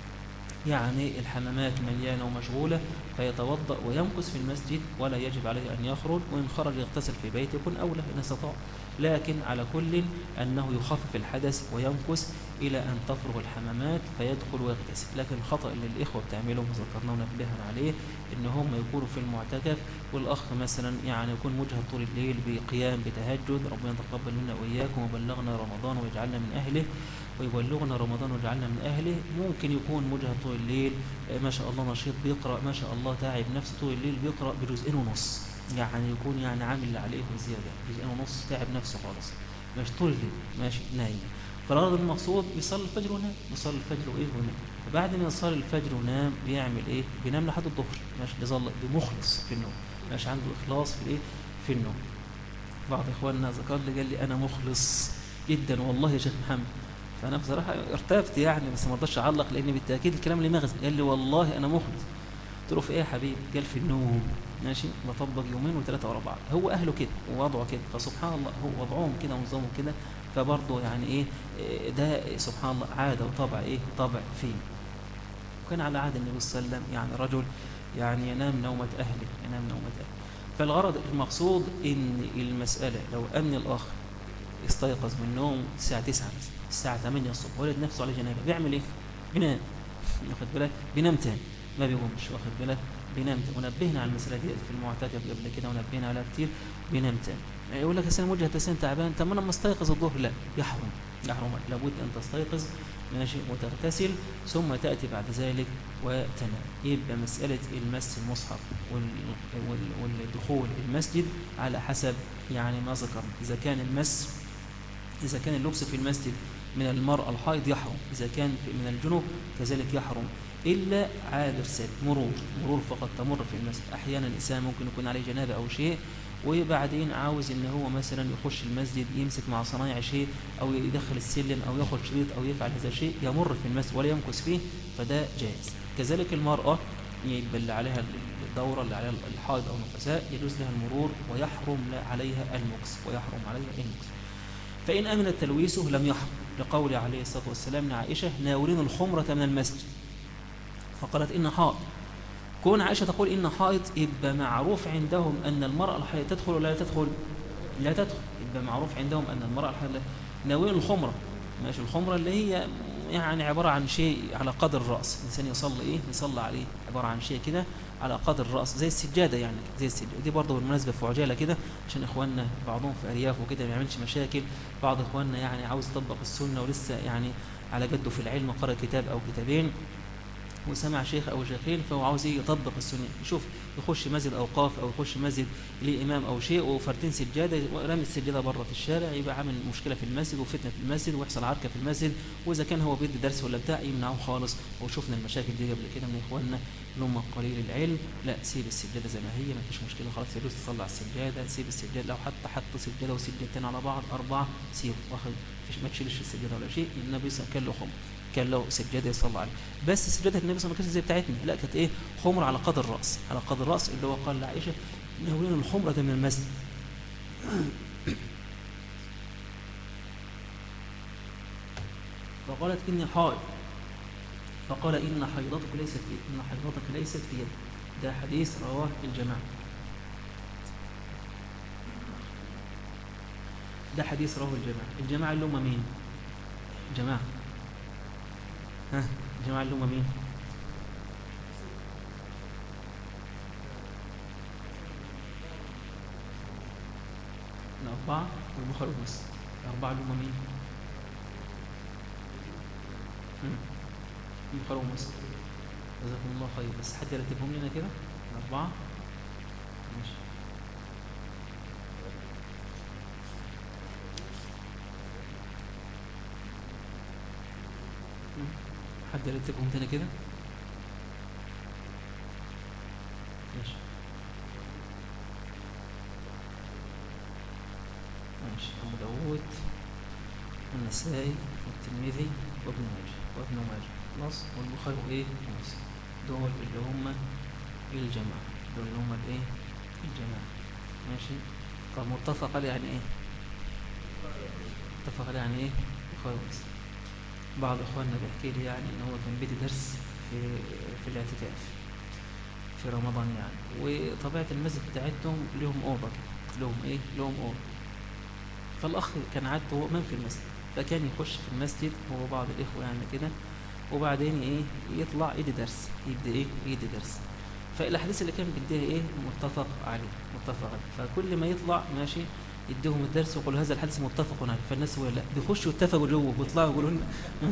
يعني الحمامات مليانة ومشغولة فيتوضأ ويمكث في المسجد ولا يجب عليه أن يخرج، وإن خرج يغتسل في بيته يكون أولى إن استطاع، لكن على كل أنه يخفف الحدث ويمكث إلى أن تفرغ الحمامات فيدخل ويغتسل. لكن الخطأ اللي الإخوة بتعمله ذكرناه ونبهنا عليه إن هم يكونوا في المعتكف والأخ مثلا يعني يكون مجهد طول الليل بقيام بتهجد، ربنا يتقبل منا وإياكم وبلغنا رمضان ويجعلنا من أهله ويبلغنا رمضان ويجعلنا من أهله، ممكن يكون مجهد طول الليل ما شاء الله نشيط بيقرأ ما شاء الله تعب نفسه طول الليل بيقرأ بجزئين ونص، يعني يكون يعني عامل اللي عليه وزيادة جزئين ونص تعب نفسه خالص مش طول الليل ماشي نايم. فالغرض المقصود بيصلي الفجر ونام بيصلي الفجر وإيه ونام، وبعد ما يصلي الفجر ونام بيعمل إيه؟ بينام لحد الظهر ماشي، بيظل بمخلص في النوم ماشي، عنده إخلاص في إيه؟ في النوم. بعض إخواننا ذكر لي قال لي أنا مخلص جدا والله يا شيخ محمد، فأنا بصراحة ارتبت يعني بس ما رضاش أعلق لأن بالتأكيد الكلام اللي مغزى. قال لي والله أنا مخلص. قلت له في إيه يا حبيبي؟ قال في النوم ماشي، بطبق يومين وثلاثة ورا بعض، هو أهله كده ووضعه كده، فسبحان الله هو وضعهم كده ونظامهم كده، فبرضه يعني إيه ده سبحان الله عادة وطبع إيه طبع فيه. وكان على عهد النبي صلى الله عليه وسلم يعني رجل يعني ينام نومة أهله ينام نومة أهله. فالغرض المقصود إن المسألة لو أن الأخ استيقظ من النوم الساعة تسعة الساعة ثمانية الصبح ولد نفسه على جنابه بيعمل ايه؟ بينام، واخد بالك؟ بينام تاني ما بيقومش، واخد بالك؟ بينام تاني. ونبهنا على المسألة دي في المعتكف قبل كده ونبهنا عليها كتير، بينام تاني. يقول لك أنا وجهة تسين تعبان، طب انا لما استيقظ الظهر لا يحرم يحرم لابد أن تستيقظ ماشي وتغتسل ثم تأتي بعد ذلك وتنام. يبقى مسألة المس المصحف والدخول المسجد على حسب يعني ما ذكرنا، إذا كان المس إذا كان اللبس في المسجد من المرأة الحائض يحرم، إذا كان من الجنوب كذلك يحرم، إلا عابر سبيل مرور مرور فقط تمر في المسجد. أحيانا الإنسان ممكن يكون عليه جنابة أو شيء وبعدين عاوز إن هو مثلا يخش المسجد يمسك مع صنايع شيء أو يدخل السلم أو ياخد شريط أو يفعل هذا الشيء يمر في المسجد ولا يمكث فيه، فده جائز. كذلك المرأة يبقى اللي عليها الدورة اللي عليها الحائض أو النفساء يجوز لها المرور ويحرم عليها المكث ويحرم عليها المكث. فإن أمن تلويثه لم يحرم، لقول عليه الصلاة والسلام لعائشة ناولين الخمرة من المسجد، فقالت إن حائض. كون عائشة تقول إن حائض يبقى معروف عندهم أن المرأة الحائض تدخل ولا لا تدخل؟ لا تدخل. يبقى معروف عندهم أن المرأة الحائض ناولين الخمرة، ماشي، الخمرة اللي هي يعني عبارة عن شيء على قدر الرأس، الإنسان يصلي إيه؟ يصلي عليه، عبارة عن شيء كده على قدر الرأس زي السجادة، يعني زي السجادة دي برضه بالمناسبة في عجالة كده عشان إخواننا بعضهم في أرياف وكده ما يعملش مشاكل. بعض إخواننا يعني عاوز يطبق السنة ولسه يعني على جده في العلم، قرأ كتاب أو كتابين وسمع شيخ أو شيخين فهو عاوز إيه يطبق السنة، يشوف يخش مسجد أوقاف أو يخش مسجد ليه إمام أو شيء وفردين سجادة ورمي السجادة بره في الشارع، يبقى عامل مشكلة في المسجد وفتنة في المسجد ويحصل عركة في المسجد، وإذا كان هو بيدي درس ولا بتاع يمنعه خالص. وشفنا المشاكل دي قبل كده من إخواننا اللي هم قليل العلم، لا سيب السجادة زي ما هي ما فيش مشكلة خلاص، يجوز تصلي على السجادة، سيب السجادة، لو حتى حط سجادة وسجادتين على بعض أربعة سيب واخد، ما تشيلش السجادة ولا شيء. النبي صلى الله عليه وسلم كان له سجاده يصلى عليها، بس سجاده النبي صلى الله عليه وسلم ما كانتش زي بتاعتنا، لا كانت ايه؟ خمر على قدر الراس، على قدر الراس، اللي هو قال لعائشه ناولين الخمره من المسجد. فقالت اني حائض، فقال ان حيضتك ليست في ان حيضتك ليست في يدك. ده حديث رواه الجماعه، ده حديث رواه الجماعه. الجماعه اللي هم مين؟ جماعه ها الجماعة اللي هم مين؟ الأربعة والبخاري ومسلم. الأربعة اللي هم مين؟ البخاري ومسلم. جزاكم الله خير، بس حد يرتبهم لنا كده الأربعة. ماشي. حد يرتبهم تاني كده. ماشي ماشي. أبو داود والنسائي والترمذي وابن ماجه وابن ماجه خلاص، والبخاري وإيه ومسلم. دول اللي هم الجماعة، دول اللي هم الإيه الجماعة. ماشي. طب متفق عليه يعني إيه؟ متفق عليه يعني إيه؟ البخاري ومسلم. بعض اخواننا بيحكي لي يعني ان هو كان بيدي درس في في الاعتكاف في رمضان يعني، وطبيعه المسجد بتاعتهم لهم اوضه، لهم ايه لهم اوضه. فالاخ كان عادته هو امام في المسجد، فكان يخش في المسجد هو بعض الاخوه يعني كده، وبعدين ايه يطلع يدي درس، يبدا ايه يدي درس. فالاحاديث اللي كان بيديها ايه متفق عليه، متفق عليه. فكل ما يطلع ماشي يديهم الدرس ويقول هذا الحديث متفق عليه، فالناس ولا لا بيخشوا يتفقوا جوه ويطلعوا يقولوا لنا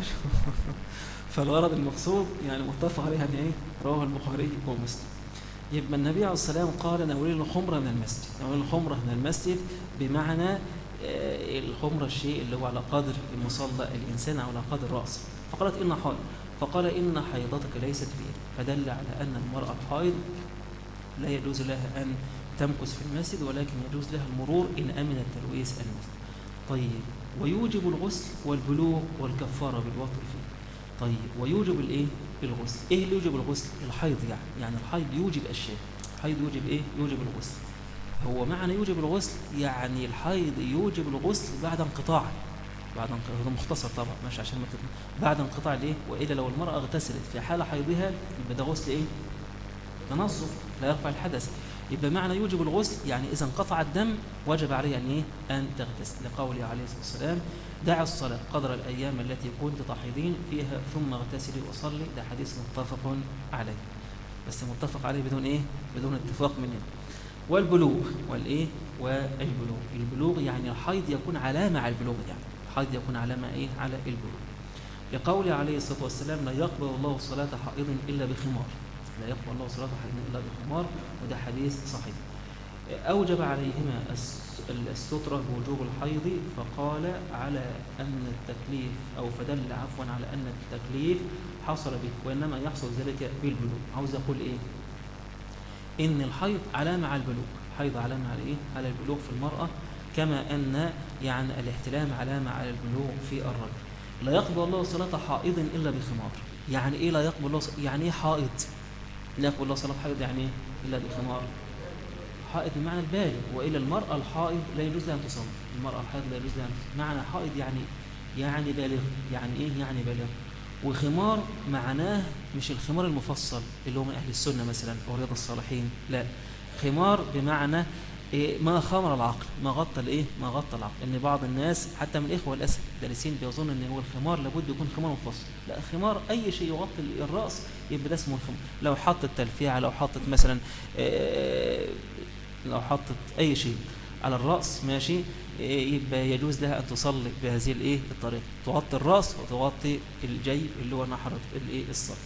فالغرض المقصود يعني متفق عليه يعني ايه؟ رواه البخاري ومسلم. يبقى النبي عليه الصلاه والسلام قال ناولين الخمره من المسجد، ناولين الخمره من المسجد بمعنى آه الخمره الشيء اللي هو على قدر المصلى الانسان او على قدر راسه. فقالت ان حائض، فقال ان حيضتك ليست في يدك، فدل على ان المراه الحائض لا يجوز لها ان تمكث في المسجد، ولكن يجوز لها المرور إن أمن تلويث المسجد. طيب، ويوجب الغسل والبلوغ والكفارة بالوطء فيه. طيب، ويوجب الإيه؟ الغسل. إيه اللي يوجب الغسل؟ الحيض يعني، يعني الحيض يوجب أشياء. الحيض يوجب إيه؟ يوجب الغسل. هو معنى يوجب الغسل يعني الحيض يوجب الغسل بعد انقطاعه، بعد انقطاع، هذا مختصر طبعا ماشي عشان ما تتم. بعد انقطاع الإيه؟ وإلا لو المرأة اغتسلت في حال حيضها يبقى ده غسل إيه؟ تنظف لا يرفع الحدث. يبقى معنى يوجب الغسل يعني إذا انقطع الدم وجب عليه أن إيه؟ أن تغتسل، لقوله عليه الصلاة والسلام دع الصلاة قدر الأيام التي كنت تحيضين فيها ثم اغتسلي وصلي. ده حديث متفق عليه، بس متفق عليه بدون إيه؟ بدون اتفاق مننا. والبلوغ والإيه؟ والبلوغ. البلوغ يعني الحيض يكون علامة على البلوغ، يعني الحيض يكون علامة إيه؟ على البلوغ. لقوله عليه الصلاة والسلام لا يقبل الله صلاة حائض إلا بخمار، لا يقبل الله صلاة حائض إلا بخمار، وده حديث صحيح. أوجب عليهما السترة بوجوب الحيض، فقال على أن التكليف أو فدل عفوا على أن التكليف حصل به، وإنما يحصل ذلك بالبلوغ. عاوز أقول إيه؟ إن الحيض علامة على البلوغ، الحيض علامة على إيه؟ على البلوغ في المرأة، كما أن يعني الاحتلام علامة على البلوغ في الرجل. لا يقبل الله صلاة حائض إلا بخمار. يعني إيه لا يقبل الله؟ يعني إيه حائض؟ لا يقبل الله صلاة حائض يعني إيه؟ إلا بخمار. حائض بمعنى البالغ، وإلى المرأة الحائض لا يجوز لها أن تصلي. المرأة الحائض لا يجوز لها أن تصلي. معنى حائض يعني يعني بالغ. يعني إيه يعني بالغ؟ وخمار معناه مش الخمار المفصل اللي هو من أهل السنة مثلا أو رياض الصالحين، لا، خمار بمعنى إيه؟ ما خمر العقل، ما غطى الايه ما غطى العقل. ان بعض الناس حتى من الاخوه للاسف الدارسين بيظن ان هو الخمار لابد يكون خمار مفصل. لا، خمار اي شيء يغطي الراس يبقى ده اسمه الخمار. لو حطت تلفيعه، لو حطت مثلا إيه، لو حطت اي شيء على الراس ماشي، إيه، يبقى يجوز لها ان تصلي بهذه الايه الطريقه، تغطي الراس وتغطي الجيب اللي هو نحر الايه الصدر.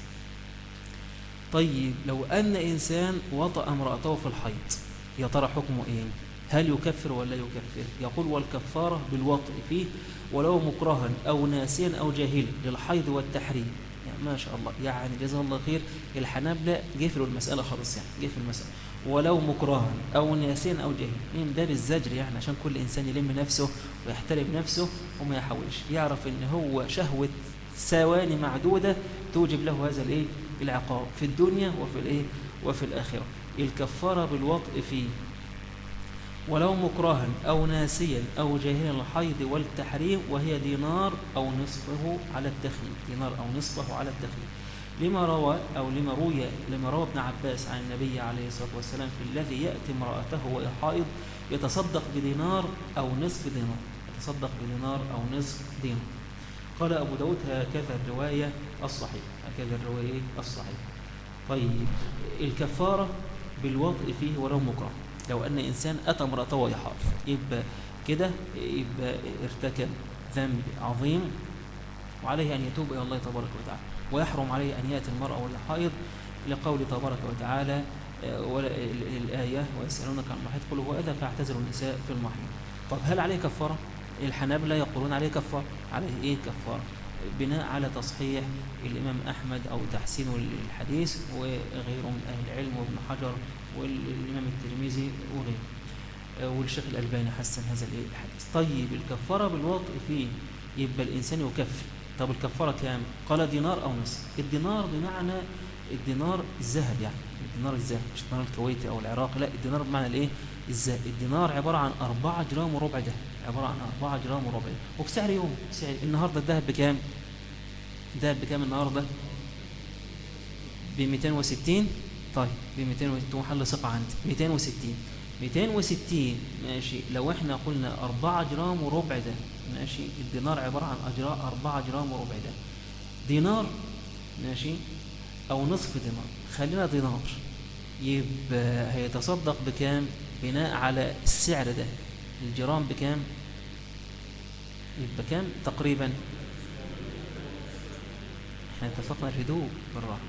طيب لو ان انسان وطأ امرأته في الحيض، يا ترى حكمه ايه؟ هل يكفر ولا يكفر؟ يقول والكفارة بالوطء فيه ولو مكرها أو ناسيا أو جاهلا للحيض والتحريم. يعني ما شاء الله، يعني جزاه الله خير، الحنابلة جفلوا المسألة خالص، يعني جفلوا المسألة ولو مكرها أو ناسيا أو جاهلا، من باب الزجر، يعني عشان كل إنسان يلم نفسه ويحترم نفسه وما يحاولش، يعرف إن هو شهوة ثواني معدودة توجب له هذا الإيه العقاب في الدنيا وفي الإيه وفي الآخرة. الكفارة بالوطء فيه ولو مكرها أو ناسيا أو جاهلا الحيض والتحريم، وهي دينار أو نصفه على التخييم، دينار أو نصفه على التخييم، لما روى أو لما روي لما روى ابن عباس عن النبي عليه الصلاة والسلام في الذي يأتي امرأته وهي حائض يتصدق بدينار أو نصف دينار، يتصدق بدينار أو نصف دينار. قال أبو داود هكذا الرواية الصحيح، هكذا الرواية الصحيح. طيب الكفارة بالوطء فيه ولو مكره، لو أن إنسان أتى امرأته وهي حائض، يبقى كده يبقى ارتكب ذنب عظيم، وعليه أن يتوب إلى الله تبارك وتعالى، ويحرم عليه أن يأتي المرأة وهي حائض لقول تبارك وتعالى الآية ويسألونك عن المحيض قل هو أذى فاعتزلوا النساء في المحيض. طب هل عليه كفارة؟ الحنابلة يقولون عليه كفارة. عليه إيه كفارة؟ بناء على تصحيح الإمام أحمد أو تحسين الحديث وغيره من أهل العلم وابن حجر والإمام الترمذي وغيره، والشيخ الألباني حسن هذا الحديث. طيب الكفارة بالوطء فيه، يبقى الإنسان يكفر. طب الكفارة كام؟ قال دينار أو نصف. الدينار بمعنى الدينار الذهب، يعني الدينار الذهب مش الدينار الكويتي أو العراقي، لا، الدينار بمعنى الإيه الذهب. الدينار عبارة عن أربعة جرام وربع ده، عبارة عن أربعة جرام وربع ده، وبسعر يوم. سعر النهاردة الذهب بكام؟ الذهب بكام النهاردة؟ ب مئتين وستين. طيب ب مئتين وستين محل ثقة عندي، مئتين وستين مئتين وستين ماشي. لو احنا قلنا أربعة جرام وربع ده ماشي، الدينار عبارة عن أجراء أربعة جرام وربع ده دينار ماشي، أو نصف دينار، خلينا دينار، يبقى هيتصدق بكام بناء على السعر ده؟ الجرام بكام؟ يبقى كام تقريبا؟ احنا اتفقنا الهدوء بالراحة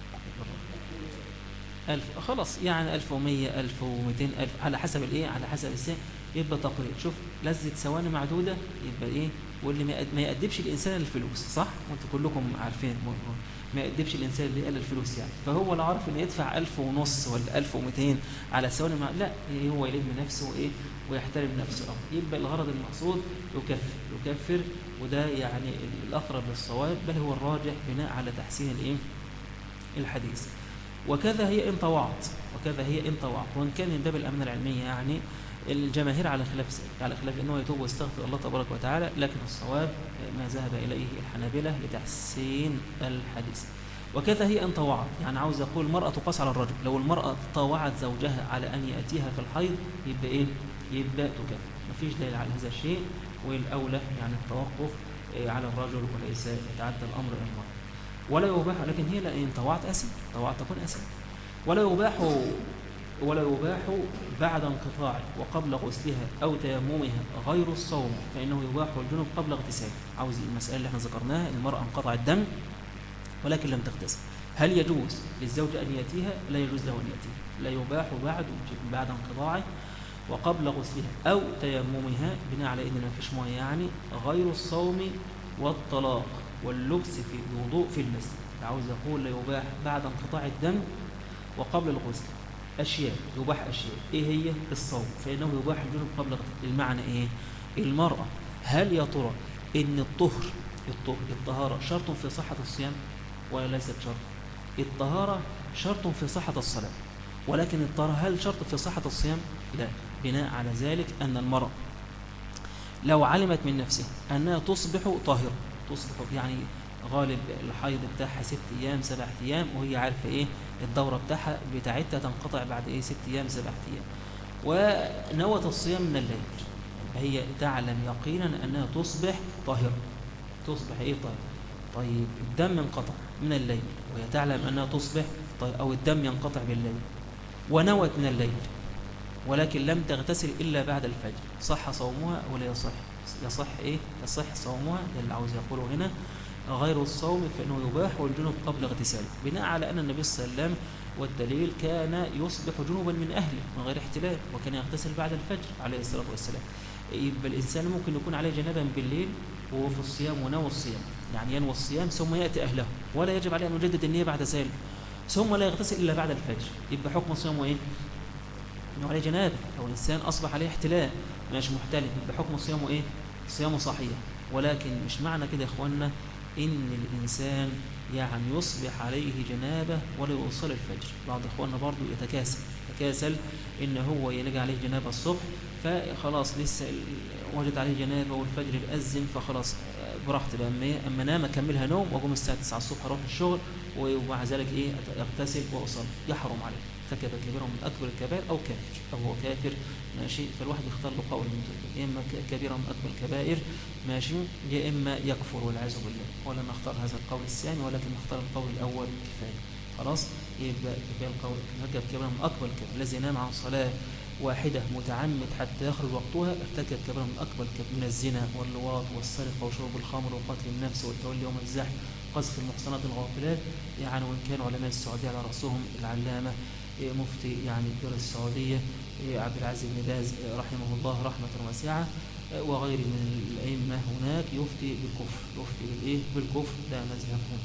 ألف، خلاص يعني ألف ومية ألف ومئتين ألف على حسب الإيه على حسب السعر. يبقى تقريبا شوف لذة ثواني معدودة، يبقى إيه، واللي ما يقدمش الإنسان الفلوس، صح؟ وأنتم كلكم عارفين ما يقدمش الإنسان اللي قال الفلوس، يعني فهو لو عارف إنه يدفع ألف ونص ولا ألف ومئتين على ثواني مع... لا، هو يلم نفسه وإيه ويحترم نفسه أو. يبقى الغرض المقصود يكفر يكفر وده يعني الأقرب للصواب، بل هو الراجح بناء على تحسين الإيه الحديث. وكذا هي إن طوعت، وكذا هي إن طوعت، وإن كان من باب الأمانة العلمية يعني الجماهير على خلاف على خلاف أنه يتوب ويستغفر الله تبارك وتعالى، لكن الصواب ما ذهب إليه الحنابلة لتحسين الحديث. وكذا هي إن طوعت، يعني عاوز أقول المرأة تقاس على الرجل، لو المرأة طوعت زوجها على أن يأتيها في الحيض يبقى إيه؟ يبقى تكفر. مفيش دليل على هذا الشيء، والأولى يعني التوقف على الرجل وليس يتعدى الأمر إلى المرأة. ولا يباح، لكن هي لأن طوعت أسم، طوعت تكون أسم. ولا يباح ولا يباح بعد انقطاع وقبل غسلها أو تيممها غير الصوم، فإنه يباح الجنب قبل اغتسال. عاوز المسألة اللي احنا ذكرناها، المرأة انقطع الدم ولكن لم تغتسل، هل يجوز للزوج أن يأتيها؟ لا يجوز له أن يأتيها. لا يباح بعد بعد انقطاعه وقبل غسلها أو تيممها، بناء على إن ما فيش مية، يعني غير الصوم والطلاق واللبس في الوضوء في المسجد. عاوز يقول لا يباح بعد انقطاع الدم وقبل الغسل أشياء، يباح أشياء، إيه هي؟ الصوم، فإنه يباح الجنب قبل الغسل. المعنى إيه؟ المرأة هل يا ترى إن الطهر الطهر الطهارة شرط في صحة الصيام ولا ليست شرط؟ الطهارة شرط في صحة الصلاة، ولكن الطهارة هل شرط في صحة الصيام؟ لا. بناء على ذلك أن المرأة لو علمت من نفسها أنها تصبح طاهرة، تصبح يعني غالب الحيض بتاعها ست أيام سبعة أيام، وهي عارفة إيه الدورة بتاعها بتاعتها تنقطع بعد إيه ست أيام سبعة أيام، ونوت الصيام من الليل، هي تعلم يقينا أنها تصبح طاهرة، تصبح إيه طاهرة. طيب الدم انقطع من الليل وهي تعلم أنها تصبح طيب، أو الدم ينقطع بالليل ونوت من الليل ولكن لم تغتسل إلا بعد الفجر، صح صومها ولا يصح؟ يصح إيه؟ يصح صومها، ده اللي عاوز يقوله هنا. غير الصوم فإنه يباح والجنوب قبل اغتساله، بناء على أن النبي صلى الله عليه وسلم والدليل كان يصبح جنوبا من أهله من غير احتلال، وكان يغتسل بعد الفجر عليه الصلاة والسلام. يبقى الإنسان ممكن يكون عليه جنابا بالليل وهو في الصيام ونوى الصيام، يعني ينوى الصيام ثم يأتي أهله ولا يجب عليه أن يجدد النية بعد ذلك، ثم لا يغتسل إلا بعد الفجر، يبقى حكم صيامه إيه؟ إنه عليه جنابه، أو الإنسان أصبح عليه احتلال مش محتلم، يبقى حكم صيامه إيه؟ صيامه صحيح. ولكن مش معنى كده يا إخواننا إن الإنسان يعني يصبح عليه جنابه ولا يوصل الفجر. بعض إخواننا برضو يتكاسل تكاسل إن هو يلقى عليه جنابه الصبح، فخلاص لسه وجد عليه جنابه والفجر الأذن، فخلاص براحتي لما أما نام أكملها نوم وأقوم الساعة تسعة الصبح أروح الشغل، ومع ذلك إيه أغتسل وأصلي، يحرم عليه، ارتكب كبيرة من أكبر الكبائر أو كافر، أو هو كافر ماشي. فالواحد يختار له قول من دول، يا إما كبيرة من أكبر الكبائر ماشي، يا إما يكفر والعياذ بالله. ولا نختار هذا القول الثاني، ولكن نختار القول الأول كفاية. خلاص يبقى كفاية القول ارتكب كبيرة من أكبر الكبائر. الذي نام عن صلاة واحدة متعمد حتى يخرج وقتها ارتكب كبيرة من أكبر الكبائر، من الزنا واللواط والسرقة وشرب الخمر وقتل النفس والتولي يوم الزحف قذف المحصنات الغافلات. يعني وإن كان علماء السعودية على رأسهم العلامة مفتي يعني الدولة السعودية عبد العزيز بن باز رحمه الله رحمة واسعة، وغير من الأئمة هناك يفتي بالكفر، يفتي بالإيه؟ بالكفر، ده مذهبهم.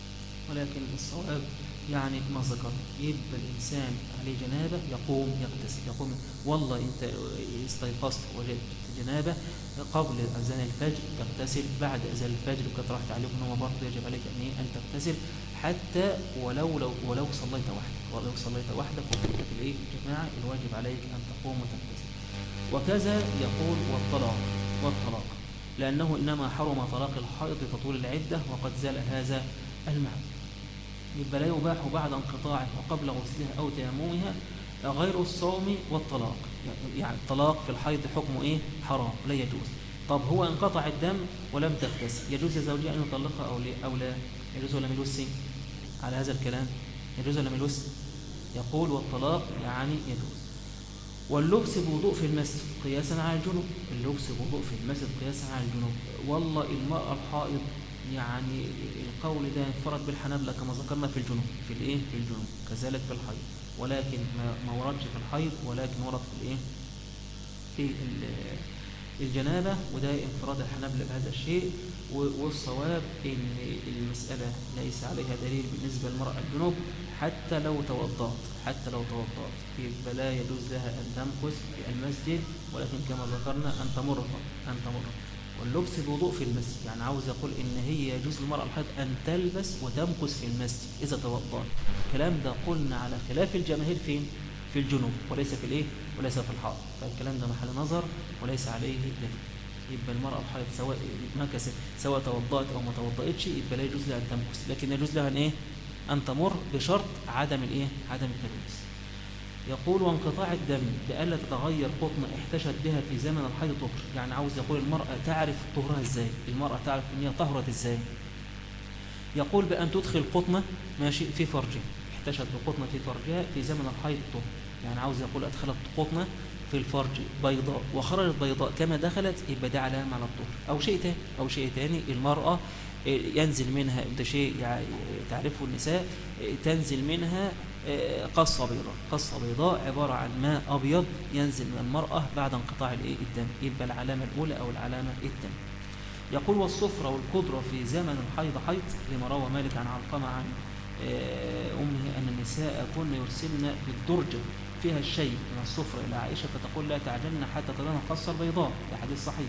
ولكن الصواب يعني ما ذكر، يبقى الإنسان عليه جنابه يقوم يغتسل، يقوم والله أنت استيقظت وجدت جنابه قبل أذان الفجر تغتسل، بعد أذان الفجر وكانت راحت عليك نوم برضه يجب عليك أن أن تغتسل، حتى ولو لو ولو صليت وحدك، ولو صليت وحدك وفاتك الإيه جماعة، الواجب عليك أن تقوم وتغتسل. وكذا يقول والطلاق، والطلاق لأنه إنما حرم طلاق الحائض لتطول العدة وقد زال هذا المعنى. يبقى لا يباح بعد انقطاعه وقبل غسلها أو تيممها غير الصوم والطلاق. يعني الطلاق في الحيض حكمه إيه؟ حرام، لا يجوز. طب هو انقطع الدم ولم تغتسل، يجوز لزوجها أن يطلقها أو لا؟ يجوز ولا ملوث؟ على هذا الكلام يجوز ولا ملوث؟ يقول والطلاق يعني يجوز. واللبس بوضوء في المسجد قياسا على الجنوب، اللبس بوضوء في المسجد قياسا على الجنوب. والله المرأة الحائض يعني القول ده انفرد بالحنابلة كما ذكرنا في الجنوب، في الايه في الجنوب كذلك في الحيض، ولكن ما وردش في الحيض، ولكن ورد في الايه في الجنابة، وده انفراد الحنابلة بهذا الشيء. والصواب ان المسألة ليس عليها دليل بالنسبة للمرأة الجنوب حتى لو توضأت، حتى لو توضأت يبقى لا يجوز لها أن تمكث في المسجد، ولكن كما ذكرنا أن تمر أن تمر واللبس بوضوء في المسجد، يعني عاوز يقول ان هي يجوز للمرأة الحائض ان تلبس وتمكث في المسجد اذا توضأت. الكلام ده قلنا على خلاف الجماهير فين؟ في الجنوب، وليس في الايه وليس في الحائض، فالكلام ده محل نظر وليس عليه دليل. يبقى المرأة الحائض سواء مكثت سواء توضأت او ما توضأتش يبقى لا يجوز لها ان تمكث، لكن يجوز لها ان ايه ان تمر بشرط عدم الايه عدم التلبيس. يقول وانقطاع الدم بألا تتغير قطنة احتشت بها في زمن الحيض طهر، يعني عاوز يقول المرأة تعرف طهرها ازاي، المرأة تعرف ان هي طهرت ازاي. يقول بأن تدخل قطنة ماشي في فرجها، احتشت بقطنة في فرجها في زمن الحيض طهر، يعني عاوز يقول أدخلت قطنة في الفرج بيضاء وخرجت بيضاء كما دخلت، يبقى ده علامة على الطهر. أو شيء تاني أو شيء تاني المرأة ينزل منها، ده شيء يعني تعرفه النساء، تنزل منها قصة بيضاء، قصة بيضاء عبارة عن ماء أبيض ينزل من المرأة بعد انقطاع الدم، يبقى العلامة الأولى أو العلامة الثانية. يقول والصفرة والقدرة في زمن الحيض حيض، لما روى مالك عن علقمة عن أمه أن النساء كن يرسلن بالدرجة فيها الشيء من الصفرة إلى عائشة فتقول لا تعجلن حتى ترين القصة البيضاء، ده حديث صحيح.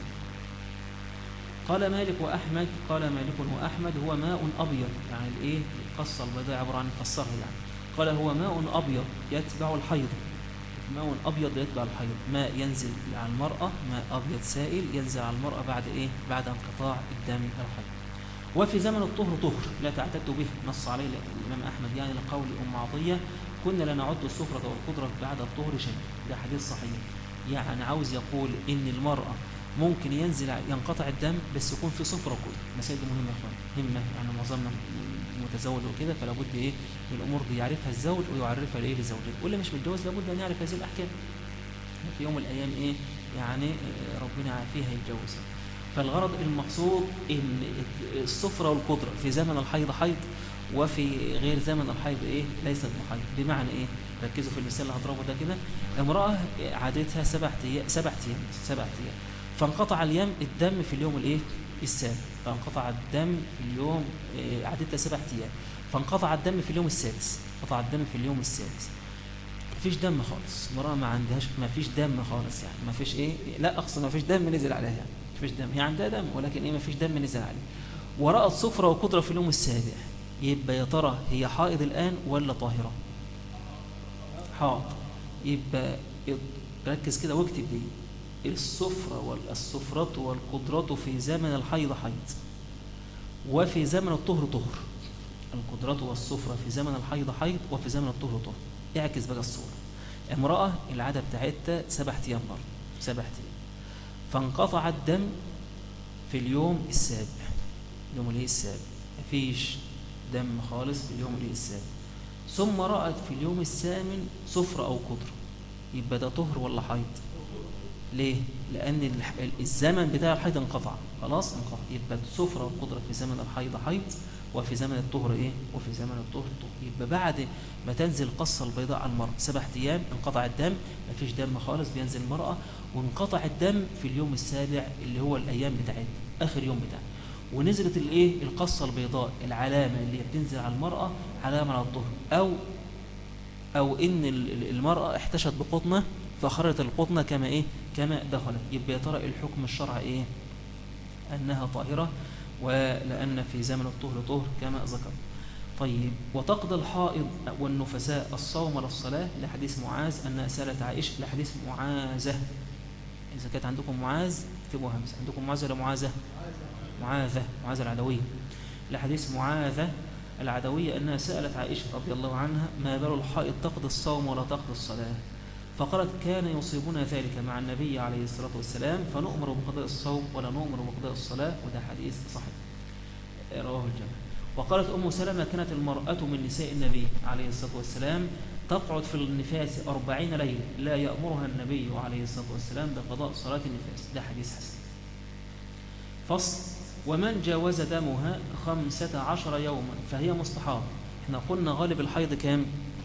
قال مالك وأحمد قال مالك وأحمد هو ماء أبيض، يعني الإيه القصة البيضاء عبارة عن فسرها يعني. قال هو ماء أبيض يتبع الحيض، ماء أبيض يتبع الحيض، ماء ينزل على المرأة، ماء أبيض سائل ينزل على المرأة بعد إيه؟ بعد انقطاع الدم الحيض. وفي زمن الطهر طهر لا تعتد به، نص عليه الإمام أحمد يعني لقول أم عطية كنا لا نعد السفرة والقدرة بعد الطهر شيء، ده حديث صحيح. يعني عاوز يقول إن المرأة ممكن ينزل ينقطع الدم بس يكون في صفرة وقدرة. مسائل دي مهمة همة، يعني معظمنا متزوج وكده، فلا بد ايه من الامور دي يعرفها الزوج ويعرفها لايه لزوجته، واللي مش متجوز لابد ان يعرف هذه الاحكام. في يوم من الايام ايه يعني ربنا يعافيها يتجوز. فالغرض المقصود ان الصفرة والقدرة في زمن الحيض حيض، وفي غير زمن الحيض ايه ليست بحيض. بمعنى ايه؟ ركزوا في المثال اللي هضربه ده كده. امرأة عادتها سبع ايام سبع ايام سبع ايام فانقطع اليوم الدم في اليوم الايه السابع، فانقطع الدم في اليوم عادتها سبع ايام فانقطع الدم في اليوم السادس، قطع الدم في اليوم السادس. مفيش دم خالص، المرأة ما عندهاش مفيش دم خالص، يعني مفيش ايه لا اقصد مفيش دم نزل عليها، يعني مفيش دم، هي عندها دم ولكن ايه مفيش دم نزل عليها. ورأت صفرة وقدرة في اليوم السابع، يبقى يا ترى هي حائض الآن ولا طاهرة؟ حائض. يبقى ركز كده واكتب دي، الصفرة والصفرة والقدرة في زمن الحيض حيض، وفي زمن الطهر طهر. القدرة والصفرة في زمن الحيض حيض، وفي زمن الطهر طهر. اعكس بقى الصورة. امرأة العادة بتاعتها سبع ايام برضه، سبع ايام فانقطع الدم في اليوم السابع، اليوم الايه السابع مفيش دم خالص في اليوم الايه السابع، ثم رأت في اليوم الثامن صفرة أو قدرة، يبقى ده طهر ولا حيض؟ ليه؟ لأن الزمن بتاع الحيض انقطع، خلاص انقطع. يبقى الصفرة والقدرة في زمن الحيض حيض، وفي زمن الطهر ايه؟ وفي زمن الطهر طهر. يبقى بعد ما تنزل القصة البيضاء على المرأة سبع ايام انقطع الدم، مفيش دم خالص بينزل المرأة، وانقطع الدم في اليوم السابع اللي هو الأيام بتاعتها آخر يوم بتاعها، ونزلت الايه القصة البيضاء، العلامة اللي بتنزل على المرأة علامة على الطهر، أو أو إن المرأة احتشت بقطنة فخرجت القطنة كما إيه كما دخلت. يبقى يا ترى الحكم الشرعي إيه؟ أنها طاهرة، ولأن في زمن الطهر طهر كما ذكر. طيب، وتقضي الحائض والنفساء الصوم للصلاة لحديث معاذ أنها سألت عائشة، لحديث معاذة. إذا كانت عندكم معاذ اكتبوا همزة، عندكم معاذ ولا معاذة؟ معاذة، معاذة العدوية. لحديث معاذة العدوية أنها سألت عائشة رضي الله عنها ما بال الحائض تقضي الصوم ولا تقضي الصلاة؟ فقالت كان يصيبنا ذلك مع النبي عليه الصلاة والسلام فنؤمر بقضاء الصوم ولا نؤمر بقضاء الصلاة، وده حديث صحيح رواه الجماعة. وقالت أم سلمة كانت المرأة من نساء النبي عليه الصلاة والسلام تقعد في النفاس أربعين ليلة لا يأمرها النبي عليه الصلاة والسلام بقضاء صلاة النفاس، ده حديث حسن. فصل: ومن جاوز دمها خمسة عشر يوما فهي مستحاضة. احنا قلنا غالب الحيض كام؟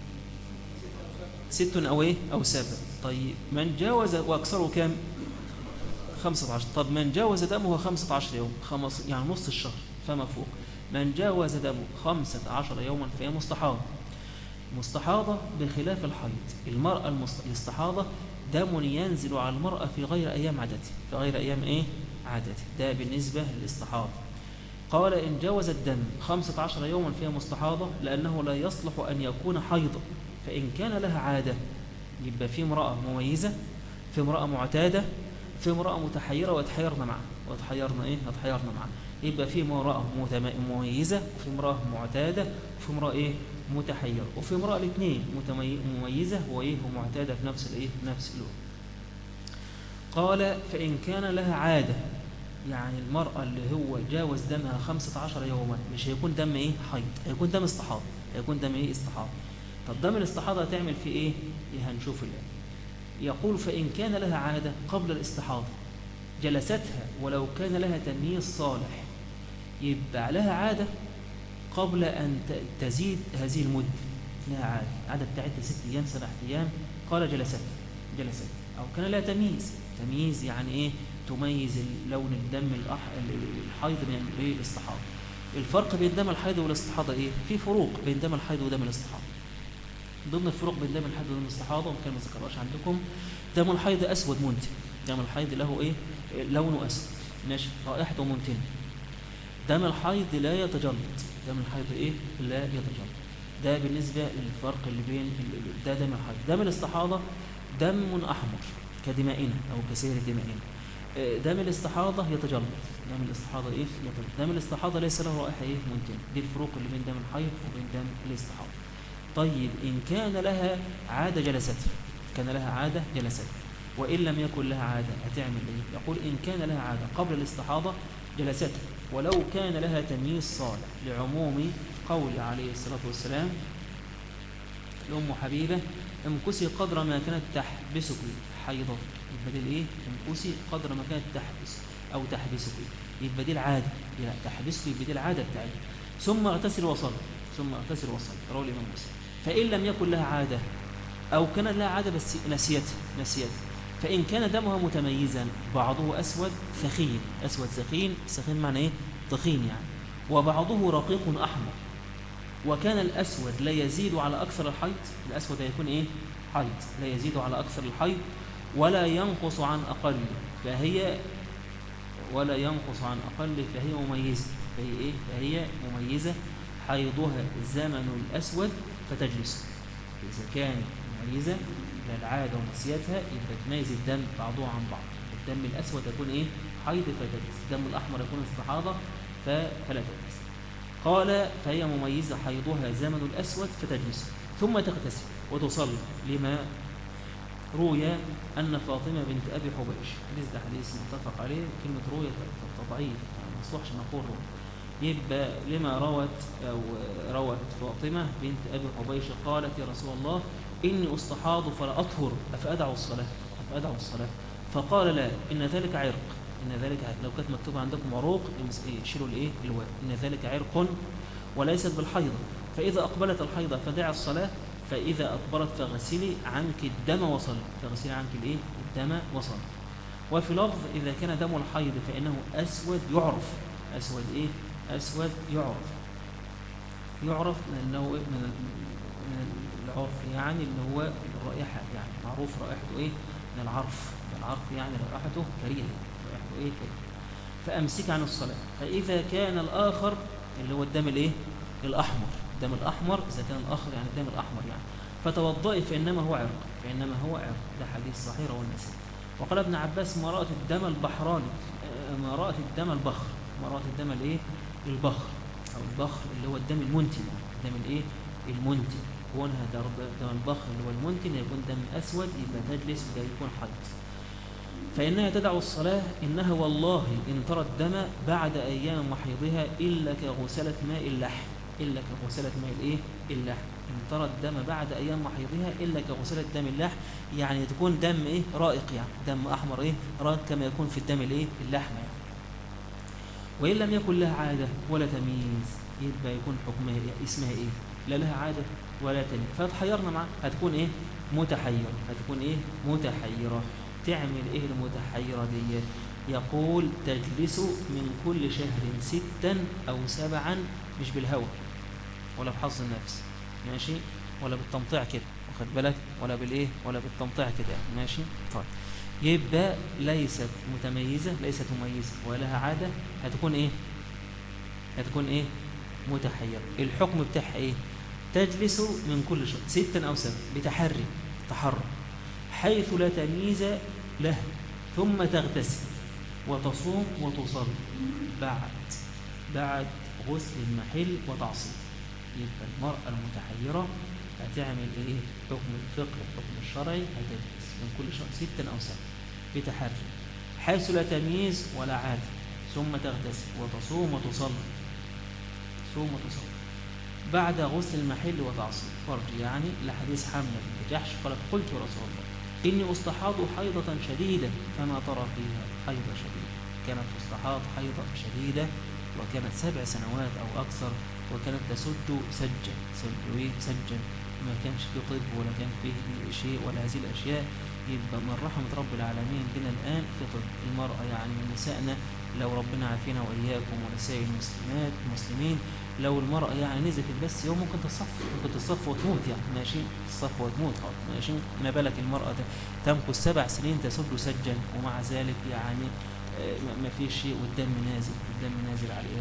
ست أو إيه؟ أو سبع. طيب من جاوز وأكثره كام؟ خمسة عشر. طب من جاوز دمه خمسة عشر يوم، خمس يعني نص الشهر فما فوق، من جاوز دمه خمسة عشر يوما فهي مستحاضة. مستحاضة بخلاف الحيض. المرأة المستحاضة دم ينزل على المرأة في غير أيام عادته، في غير أيام إيه؟ عادته. ده بالنسبة للاستحاضة. قال إن جاوز الدم خمسة عشر يوما فهي مستحاضة لأنه لا يصلح أن يكون حيضا، فإن كان لها عادة يبقى في امرأة مميزة، في امرأة معتادة، في امرأة متحيرة وتحيرنا معها وتحيرنا إيه؟ وتحيرنا معها. يبقى في امرأة مميزة، وفي امرأة معتادة، وفي امرأة إيه؟ متحيرة، وفي امرأة الاثنين مميزة وإيه؟ ومعتادة في نفس الإيه؟ في نفس الوقت. قال فإن كان لها عادة، يعني المرأة اللي هو جاوز دمها خمسة عشر يوما مش هيكون دم إيه؟ حيض، هيكون دم استحاضة، هيكون دم إيه؟ استحاضة. طب دم الاستحاضة هتعمل في إيه؟ هنشوف الآن. يقول فإن كان لها عادة قبل الاستحاضة جلستها ولو كان لها تمييز صالح، يبقى لها عادة قبل أن تزيد هذه المدة، لها عادة، عادة بتاعتها ست أيام سبع أيام، قال جلستها جلست أو كان لها تمييز. تمييز يعني إيه؟ تميز لون الدم الحيض من الاستحاضة. الفرق بين دم الحيض والاستحاضة إيه؟ في فروق بين دم الحيض ودم الاستحاضة. ضمن الفروق بين دم الحيض ودم الاستحاضة وكان ما ذكرهاش عندكم، دم الحيض أسود منتن، دم الحيض له إيه؟ لونه أسود ماشي، رائحته منتنة. دم الحيض لا يتجلط، دم الحيض إيه؟ لا يتجلط. ده بالنسبة للفرق اللي بين ده دم الحيض. دم الاستحاضة دم أحمر كدمائنا أو كسير دمائنا. دم الاستحاضة يتجلط. دم الاستحاضة إيه؟ يتجلط. دم الاستحاضة ليس له رائحة إيه؟ منتنة. دي الفروق اللي بين دم الحيض وبين دم الاستحاضة. طيب إن كان لها عادة جلست، كان لها عادة جلست، وإن لم يكن لها عادة هتعمل إيه؟ يقول إن كان لها عادة قبل الاستحاضة جلست، ولو كان لها تمييز صالح، لعموم قول عليه الصلاة والسلام لأم حبيبة امكسي قدر ما كانت تحبسك حيضة. يبقى دي الايه؟ امكسي قدر ما كانت تحبس او تحبسك، يبقى دي العاده، تحبسك يبقى دي العاده بتاعتها. ثم اغتسل وصل، ثم اغتسل وصل، رواه الامام مسلم. فان لم يكن لها عاده او كان لها عاده بس نسيتها نسيت فان كان دمها متميزا بعضه اسود ثخين، اسود ثخين، ثخين معنى ايه؟ تخين يعني، وبعضه رقيق احمر، وكان الاسود لا يزيد على اكثر الحيض، الاسود هيكون ايه؟ حيض، لا يزيد على اكثر الحيض ولا ينقص عن أقل، فهي ولا ينقص عن أقل فهي مميزة، فهي إيه؟ فهي مميزة، حيضها الزمن الأسود فتجلس. إذا كانت مميزة للعادة ونسيتها يبقى تميز الدم بعضه عن بعض. الدم الأسود يكون إيه؟ حيض فتجلس، الدم الأحمر يكون استحاضة فلا تجلس. قال فهي مميزة حيضها زمن الأسود فتجلس، ثم تغتسل وتصلي، لما روي أن فاطمة بنت أبي حبيش، حديث ده حديث متفق عليه، كلمة روية تضعيف ما يصلحش نقول روية، يبقى لما روت أو روت فاطمة بنت أبي حبيش قالت يا رسول الله إني أستحاض فلا أطهر أفأدع الصلاة أفأدع الصلاة فقال لا إن ذلك عرق، إن ذلك عرق. لو كانت مكتوبة عندكم عروق شيلوا الإيه؟ الواو. إن ذلك عرق وليست بالحيضة، فإذا أقبلت الحيضة فدع الصلاة، فإذا أقبلت فغسلي عنك الدم وصل، فغسلي عنك الإيه؟ الدم وصل. وفي لفظ إذا كان دم الحيض فإنه أسود يعرف، أسود إيه؟ أسود يعرف، يعرف لأنه من من العرف يعني اللي هو الرائحة، يعني معروف رائحته إيه؟ من العرف، العرف يعني رائحته كريهة، رائحته إيه؟ كريهة. فأمسك عن الصلاة. فإذا كان الآخر اللي هو الدم الإيه؟ الأحمر، الدم الأحمر إذا كان الآخر يعني الدم الأحمر يعني، فتوضئي فإنما هو عرق، فإنما هو عرق. ده حديث صحيح رواه النسائي. وقال ابن عباس ما رأت الدم البحراني، ما رأت الدم البخر، ما رأت الدم الإيه؟ البخر أو البخر اللي هو الدم المنتن، الدم الإيه؟ المنتن. كونها دم البخر اللي هو المنتن يكون دم أسود يبقى تجلس وده يكون حيض. فإنها تدع الصلاة إنها والله إن ترى الدم بعد أيام محيضها إلا كغسلة ماء اللحم، إلا كغسلة ماء الإيه؟ اللحم. إن ترى الدم بعد أيام محيضها إلا كغسلة دم اللحم، يعني تكون دم إيه؟ رائق، يعني دم أحمر إيه؟ رائق كما يكون في الدم الإيه؟ اللحم يعني. وإن لم يكن لها عادة ولا تمييز يبقى يكون حكمها إيه؟ اسمها إيه؟ لا لها عادة ولا تمييز، فتحيرنا معها، هتكون إيه؟ متحيرة، هتكون إيه؟ متحيرة. تعمل إيه المتحيرة دي؟ يقول تجلس من كل شهر ستا أو سبعا، مش بالهوى ولا بحظ النفس، ماشي، ولا بالتمطيع كده، واخد بالك، ولا بالإيه؟ ولا بالتمطيع كده، ماشي. طيب يبقى ليست متميزة، ليست مميزة ولها عادة، هتكون إيه؟ هتكون إيه؟ متحيرة. الحكم بتاعها إيه؟ تجلس من كل شهر ستا أو سبعا بتحري، تحرى، حيث لا تمييز له، ثم تغتسل وتصوم وتصلي بعد بعد غسل المحل وتعصيب. يبقى المرأة المتحيرة هتعمل ايه؟ حكم الفقه الحكم الشرعي، هتجلس من كل شهر ستا او سبعا بتحري حيث لا تمييز ولا عادة، ثم تغتسل وتصوم وتصلي، تصوم وتصلي بعد غسل المحل وتعصيب فرج، يعني لحديث حملة بنت جحش قالت قلت يا رسول الله إني أستحاض حيضة شديدة فما ترى فيها؟ حيضة شديدة، كانت تستحاض حيضة شديدة وكانت سبع سنوات أو أكثر، وكانت تسد سجا، سد إيه؟ سجا، ما كانش فيه طب ولا كان فيه شيء ولا هذه الأشياء. يبقى من رحمة رب العالمين بنا الآن في طب. المرأة يعني من نسائنا لو ربنا عافينا وإياكم ونساء المسلمات المسلمين، لو المرأة يعني نزلت بس يوم ممكن تصف، ممكن تصف وتموت يعني، ماشي، تصف وتموت خالص، ماشي. ما بالك المرأة تمكث سبع سنين تسد سجا ومع ذلك يعني ما فيش شيء والدم نازل، الدم نازل عليها.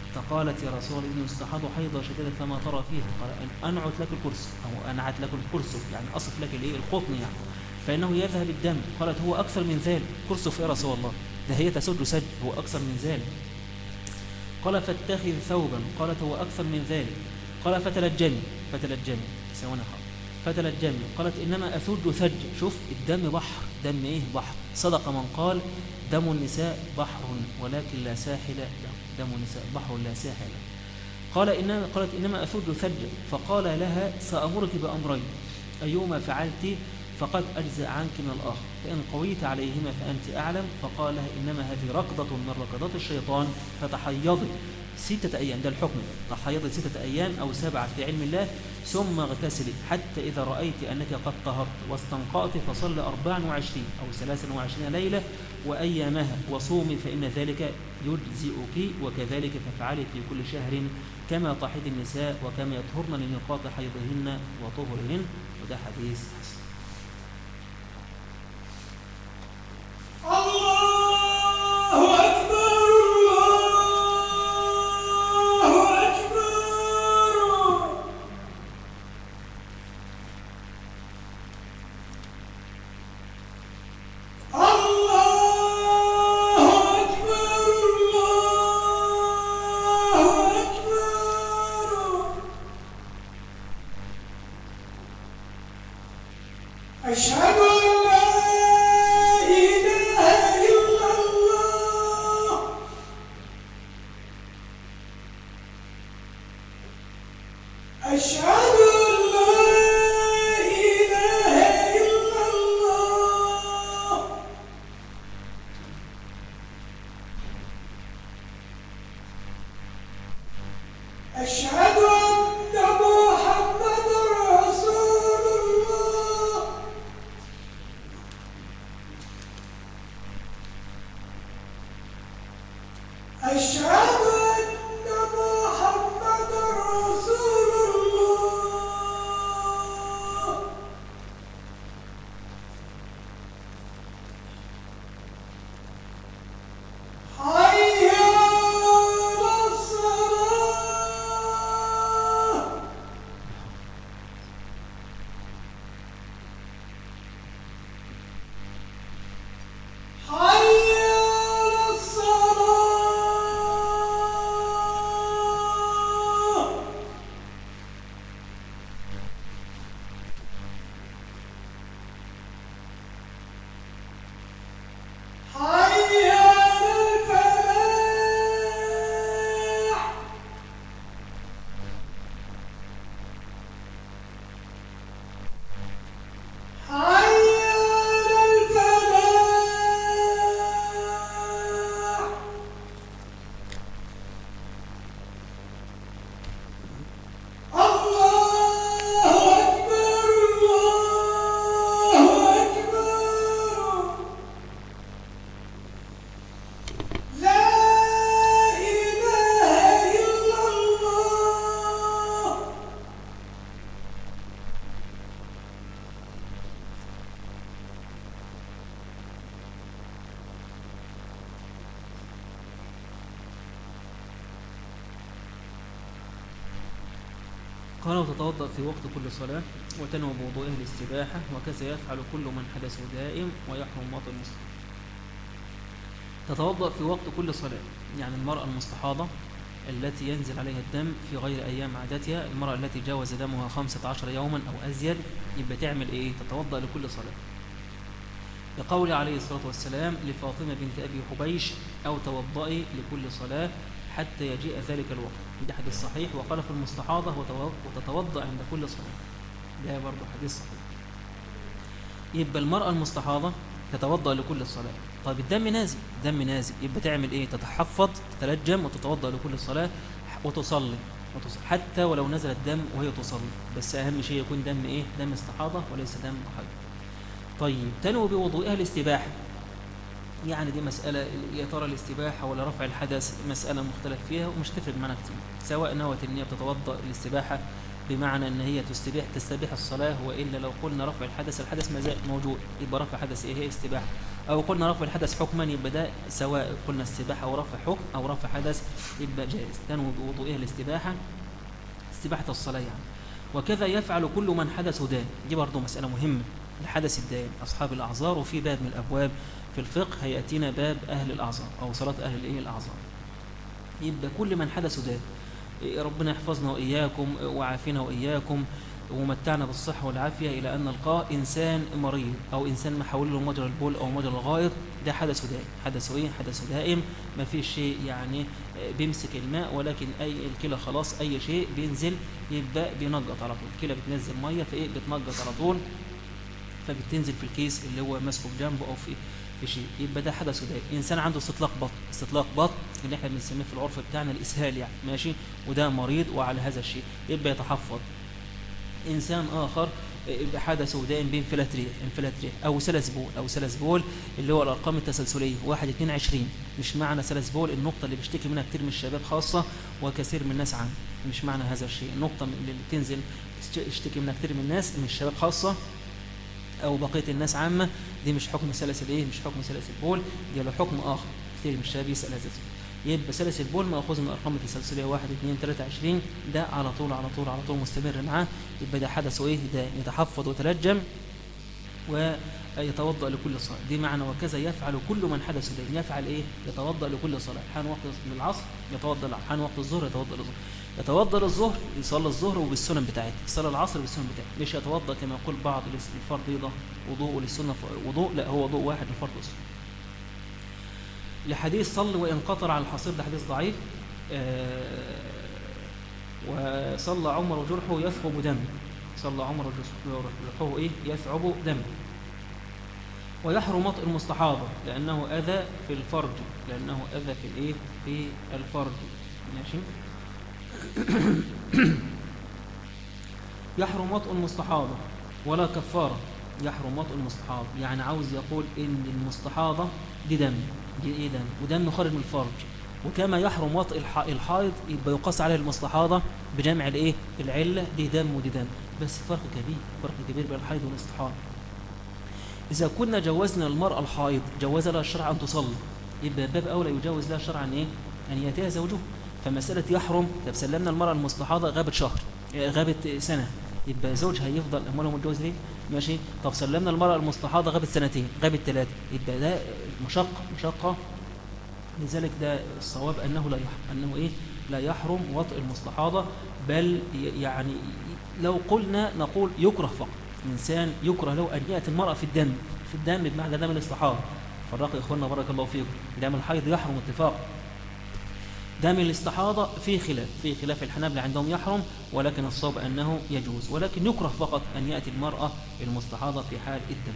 فقالت يا رسول الله إني استحاض حيضة شديدة فما ترى فيها؟ قال أن أنعت لك الكرسي أو أنعت لك الكرسف، يعني أصف لك الإيه القطن يعني، فإنه يذهب الدم. قالت هو أكثر من ذلك. كرسف يا رسول الله؟ ده هي تسد سد، هو أكثر من ذلك. قال فاتخذ ثوبا. قالت هو أكثر من ذلك. قال فتلجمي. فتلجمي سوانا خالص. فتلجمي. قالت إنما أثج ثج. شوف الدم بحر، دم إيه بحر. صدق من قال دم النساء بحر ولكن لا ساحل له، دم النساء بحر لا ساحل له. قال إنما قالت إنما أثج ثج. فقال لها سأمرك بأمرين، أيهما فعلت فقد أجزأ عنك من الآخر، فإن قويت عليهما فأنت أعلم. فقال لها إنما هذه ركضة من ركضات الشيطان، فتحيضي ستة أيام، ده الحكم، تحيضي ستة أيام أو سبعة في علم الله، ثم اغتسلي حتى إذا رأيت أنك قد طهرت واستنقأت فصل أربعا وعشرين أو ثلاثا وعشرين ليلة وأيامها وصومي فإن ذلك يجزئك، وكذلك فافعلي في كل شهر كما تحيض النساء وكما يطهرن لميقات حيضهن وطهرهن. وده حديث حسن. الله أكبر الله أكبر. الله أكبر الله أكبر. أشهد أن لا أشهد أن لا إله إلا الله. أشهد أن محمدا رسول الله. أشهد قال وتتوضأ في وقت كل صلاة وتنوي بوضوئه الاستباحة، وكذا يفعل كل من حدثه دائم ويحرم مواطن المسلم. تتوضأ في وقت كل صلاة، يعني المرأة المستحاضة التي ينزل عليها الدم في غير أيام عادتها، المرأة التي جاوز دمها خمسة عشر يوما أو أزيد، يبقى تعمل إيه؟ تتوضأ لكل صلاة، لقول عليه الصلاة والسلام لفاطمة بنت أبي حبيش أو توضئي لكل صلاة حتى يجيء ذلك الوقت، ده حديث صحيح. وقال في المستحاضة وتتوضأ عند كل صلاة، ده برضه حديث صحيح. يبقى المرأة المستحاضة تتوضأ لكل صلاة. طيب الدم نازل، دم نازل، يبقى تعمل إيه؟ تتحفظ، تتلجم وتتوضأ لكل صلاة وتصلي وتصلي حتى ولو نزل الدم وهي تصلي، بس أهم شيء يكون دم إيه؟ دم استحاضة وليس دم حيض. طيب تنوي بوضوئها الاستباحة، يعني دي مسألة يا ترى الاستباحة ولا رفع الحدث، مسألة مختلف فيها ومش تفرق معنا كتير، سواء نوت ان هي بتتوضأ الاستباحة بمعنى ان هي تستبيح تستبيح الصلاة، والا لو قلنا رفع الحدث الحدث ما زال موجود، يبقى رفع حدث ايه هي استباحة، أو قلنا رفع الحدث حكما يبقى ده سواء قلنا السباحة أو رفع حكم أو رفع حدث يبقى جائز. تنوي بوضوئها الاستباحة، استباحة الصلاة يعني. وكذا يفعل كل من حدث دائم، دي برضه مسألة مهمة، الحدث الدائم أصحاب الأعذار. وفي باب من الأبواب في الفقه هيأتينا باب أهل الأعذار أو صلاة أهل الإيه الأعذار. يبقى كل من حدث دائم، ربنا يحفظنا وإياكم وعافينا وإياكم ومتعنا بالصحة والعافية إلى أن نلقاه إنسان مريض أو إنسان محول له مجرى البول أو مجرى الغائط، ده حدث دائم. حدث إيه؟ حدث دائم، ما فيش شيء يعني بيمسك الماء، ولكن أي الكلى خلاص أي شيء بينزل يبقى بينقط على طول. الكلى بتنزل مية فإيه بتنقط على طول، فبتنزل في الكيس اللي هو ماسكه بجنبه أو في في شيء، يبقى ده حدث دائم. إنسان عنده استطلاق بطن، استطلاق بطن اللي احنا بنسميه في العرف بتاعنا الإسهال يعني، ماشي، وده مريض وعلى هذا الشيء يبقى يتحفظ. إنسان آخر حدثه دائم بانفلات ريح، انفلات ريح أو سلس بول، أو سلس بول اللي هو الأرقام التسلسلية واحد اتنين عشرين. مش معنى سلس بول النقطة اللي بيشتكي منها كتير من الشباب خاصة وكثير من الناس عام، مش معنى هذا الشيء. النقطة اللي بتنزل يشتكي منها كتير من الناس من الشباب خاصة أو بقية الناس عامة، دي مش حكم سلس الإيه، مش حكم سلس البول، دي له حكم آخر. كثير من الشباب يسأل هذا السؤال. يبقى سلس البول مأخوذ من الأرقام التسلسلية واحد اثنين ثلاثة عشرين، ده على طول على طول على طول مستمر معاه، يبقى ده حدث إيه، ده يتحفظ ويتلجم ويتوضأ لكل صلاة. دي معنى وكذا يفعل كل من حدث دائم. يفعل إيه؟ يتوضأ لكل صلاة. حان وقت العصر يتوضأ، حان وقت الظهر يتوضأ للظهر، يتوضأ للظهر يصلي الظهر وبالسنن بتاعته، يصلي العصر بالسنن بتاعته. مش يتوضأ كما يقول بعض الفرض وضوء للسنة وضوء، لا هو وضوء واحد للفرض والسنة. لحديث صل وإن قطر على الحصير، ده حديث ضعيف. آه وصلى عمر جرحه يثعب دم، صلى عمر جرحه إيه يثعب دم. ويحرم وطئ المستحاضة لأنه أذى في الفرج، لأنه أذى في الإيه في الفرج، ماشي. يحرم وطئ المستحاضة ولا كفارة. يحرم وطئ المستحاضة يعني عاوز يقول إن المستحاضة دي دم، دي إيه دم، ودم خارج من الفرج. وكما يحرم وطئ الحائض يبقى يقاس عليه المستحاضة بجمع الإيه العلة، دي دم ودي دم، بس فرق كبير، فرق كبير بين الحائض والاستحاضة. إذا كنا جوزنا المرأة الحائض جوز لها الشرع أن تصلي، يبقى باب أولى يجوز لها الشرع أن إيه أن يأتيها زوجها. فمسألة يحرم، طب سلمنا المرأة المستحاضة غابت شهر، غابت سنة، يبقى زوجها يفضل أموالهم متجوز ليه؟ ماشي. طب سلمنا المرأة المستحاضة غابت سنتين، غابت ثلاثة، يبقى ده مشقة مشقة. لذلك ده الصواب أنه لا يحرم، أنه إيه لا يحرم وطئ المستحاضة، بل يعني لو قلنا نقول يكره فقط. الإنسان يكره له أن يأتي المرأة في الدم، في الدم بمعنى دم الاستحاضة. فرقوا يا إخواننا بارك الله فيكم، دم الحيض يحرم اتفاق. دم الاستحاضة في خلاف، في خلاف الحنابلة عندهم يحرم، ولكن الصواب أنه يجوز، ولكن يكره فقط أن يأتي المرأة المستحاضة في حال الدم.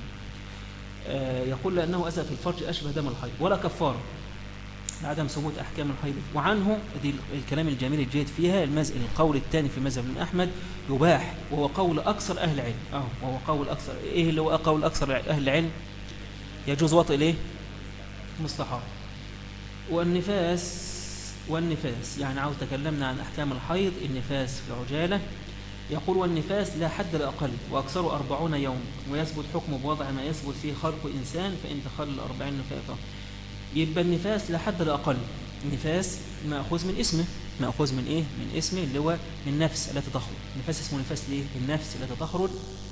آه يقول لأنه أذى في الفرج أشبه دم الحيض ولا كفارة لعدم ثبوت أحكام الحيض. وعنه دي الكلام الجميل الجيد فيها القول الثاني في مذهب الإمام أحمد يباح، وهو قول أكثر أهل العلم. أه وهو قول أكثر، إيه اللي هو قول أكثر أهل العلم؟ يجوز وطئ ليه مستحاضة. والنفاس، والنفاس يعني عاوز تكلمنا عن أحكام الحيض، النفاس في عجالة. يقول والنفاس لا حد لأقل وأكثر أربعون يوم، ويثبت حكمه بوضع ما يثبت فيه خلق إنسان فإن تخلل أربعين نفاقا. يبقى النفاس لا حد لأقل. النفاس مأخوذ من اسمه، مأخوذ من إيه؟ من اسمه اللي هو من نفس التي تخرج. النفاس اسمه نفاس ليه؟ النفس التي تخرج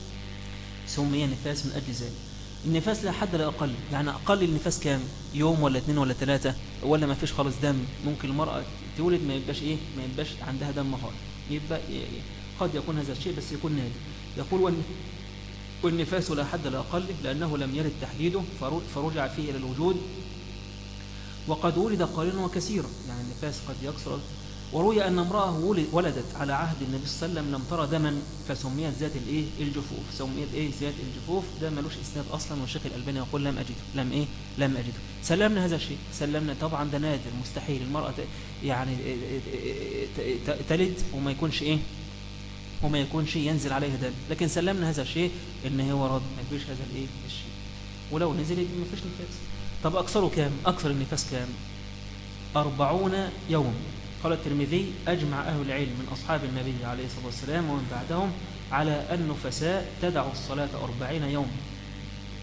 سمي نفاس من أجل ذلك. النفاس لا حد لا أقل، يعني أقل النفاس كام؟ يوم ولا اثنين ولا ثلاثة ولا ما فيش خالص دم؟ ممكن المرأة تولد ما يبقاش إيه؟ ما يبقاش عندها دم خالص، يبقى قد يكون هذا الشيء بس يكون نادر. يقول والنفاس لا حد لا أقل لأنه لم يرد تحديده فرجع فيه إلى الوجود، وقد ولد قليلا وكثيرا، يعني النفاس قد يكثر. وروي أن امرأة ولدت على عهد النبي صلى الله عليه وسلم لم ترى دما فسميت ذات الايه الجفوف، سميت ايه ذات الجفوف. ده ملوش اسناد اصلا، والشيخ الألباني يقول لم اجده، لم ايه لم اجده. سلمنا هذا الشيء، سلمنا طبعا ده نادر مستحيل المرأة يعني تلد وما يكونش ايه وما يكونش ينزل عليها دم، لكن سلمنا هذا الشيء ان هو رد ما فيش هذا الايه الشيء، ولو نزل ما فيش نفاس. طب اكثره كام؟ اكثر النفاس كام؟ أربعون يوم. قال الترمذي أجمع أهل العلم من أصحاب النبي عليه الصلاة والسلام ومن بعدهم على أن النفساء تدع الصلاة أربعين يوم.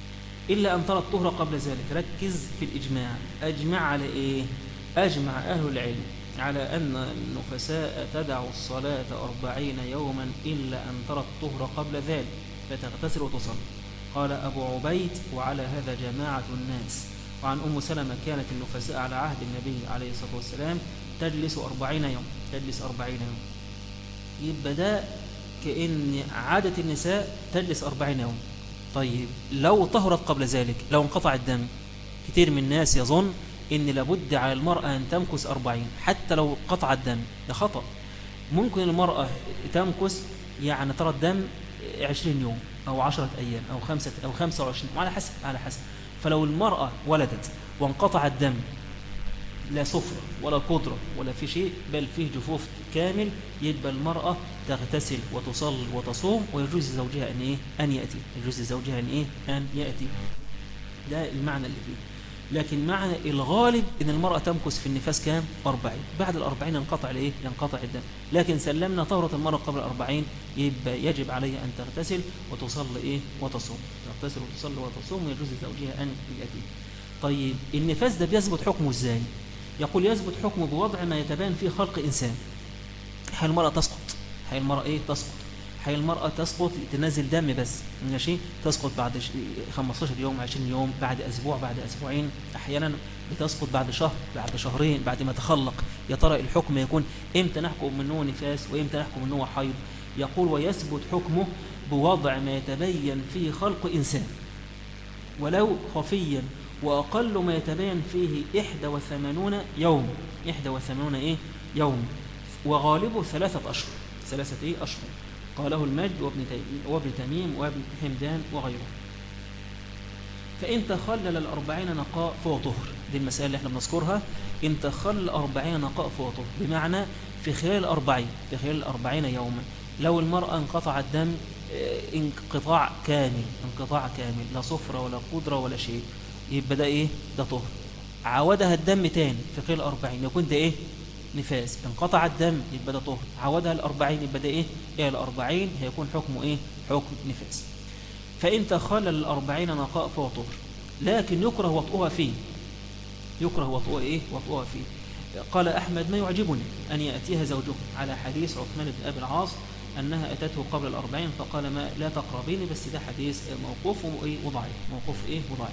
إلا أن ترى الطهر قبل ذلك. ركز في الإجماع. أجمع على إيه؟ أجمع أهل العلم على أن النفساء تدع الصلاة أربعين يوما إلا أن ترى الطهر قبل ذلك فتغتسل وتصلي. قال أبو عبيد: وعلى هذا جماعة الناس. وعن أم سلمة: كانت النفساء على عهد النبي عليه الصلاة والسلام تجلس أربعين يوم تجلس أربعين يوم. يبقى ده كأن عادة النساء تجلس أربعين يوم. طيب لو طهرت قبل ذلك، لو انقطع الدم، كتير من الناس يظن إن لابد على المرأة أن تمكث أربعين حتى لو قطع الدم. ده خطأ. ممكن المرأة تمكث يعني ترى الدم عشرين يوم أو عشرة أيام أو خمسة أو خمسة وعشرين، على حسب على حسب. فلو المرأة ولدت وانقطع الدم، لا صفرة ولا قدرة ولا في شيء، بل فيه جفوف كامل، يبقى المرأة تغتسل وتصلي وتصوم، ويجوز لزوجها أن إيه؟ أن يأتي. يجوز لزوجها أن إيه؟ أن يأتي. ده المعنى اللي فيه. لكن معنى الغالب ان المرأة تمكث في النفاس كام؟ أربعين. بعد الأربعين ينقطع الايه؟ ينقطع الدم. لكن سلمنا طهرة المرأة قبل الأربعين، يبقى يجب عليها ان تغتسل وتصلي ايه؟ وتصوم. تغتسل وتصلي وتصوم، ويجوز لزوجها ان يأتي. طيب النفاس ده بيثبت حكمه ازاي؟ يقول يثبت حكمه بوضع ما يتبين فيه خلق انسان. هل المرأة تسقط؟ هل المرأة ايه؟ تسقط. هي المرأة تسقط تنزل دم بس، ماشي، تسقط بعد خمستاشر يوم، عشرين يوم، بعد أسبوع، بعد أسبوعين، أحيانا بتسقط بعد شهر، بعد شهرين، بعد ما تخلق. يا ترى الحكم يكون إمتى نحكم منه نفاس وإمتى نحكم منه حيض؟ يقول ويثبت حكمه بوضع ما يتبين فيه خلق إنسان ولو خفيا، وأقل ما يتبين فيه إحدى وثمانون يوم. إحدى وثمانون إيه؟ يوم، وغالبه ثلاثة أشهر. ثلاثة إيه؟ أشهر. قاله المجد وابن وابن تميم وابن حمدان وغيره. فإن تخلل الأربعين نقاء فهو طهر. دي المسألة اللي احنا بنذكرها. إن تخلل الأربعين نقاء فهو طهر، بمعنى في خلال الأربعين في خلال الأربعين يوما. لو المرأة انقطع الدم انقطاع كامل، انقطاع كامل، لا صفرة ولا قدرة ولا شيء، يبقى ده إيه؟ ده طهر. عودها الدم تاني في خلال الأربعين، يكون ده إيه؟ نفاس. انقطع الدم يبقى ده طهر. عودها الأربعين يبقى ده إيه؟ إيه الأربعين هيكون حكمه إيه؟ حكم نفاس. فإن تخلل الأربعين نقاء فهو طهر، لكن يكره وطئها فيه. يكره وطئها إيه؟ وطئها فيه. قال أحمد: ما يعجبني أن يأتيها زوجها، على حديث عثمان بن أبي العاص أنها أتته قبل الأربعين فقال ما لا تقربيني، بس ده حديث موقوف وضعيف. موقوف إيه؟ وضعيف.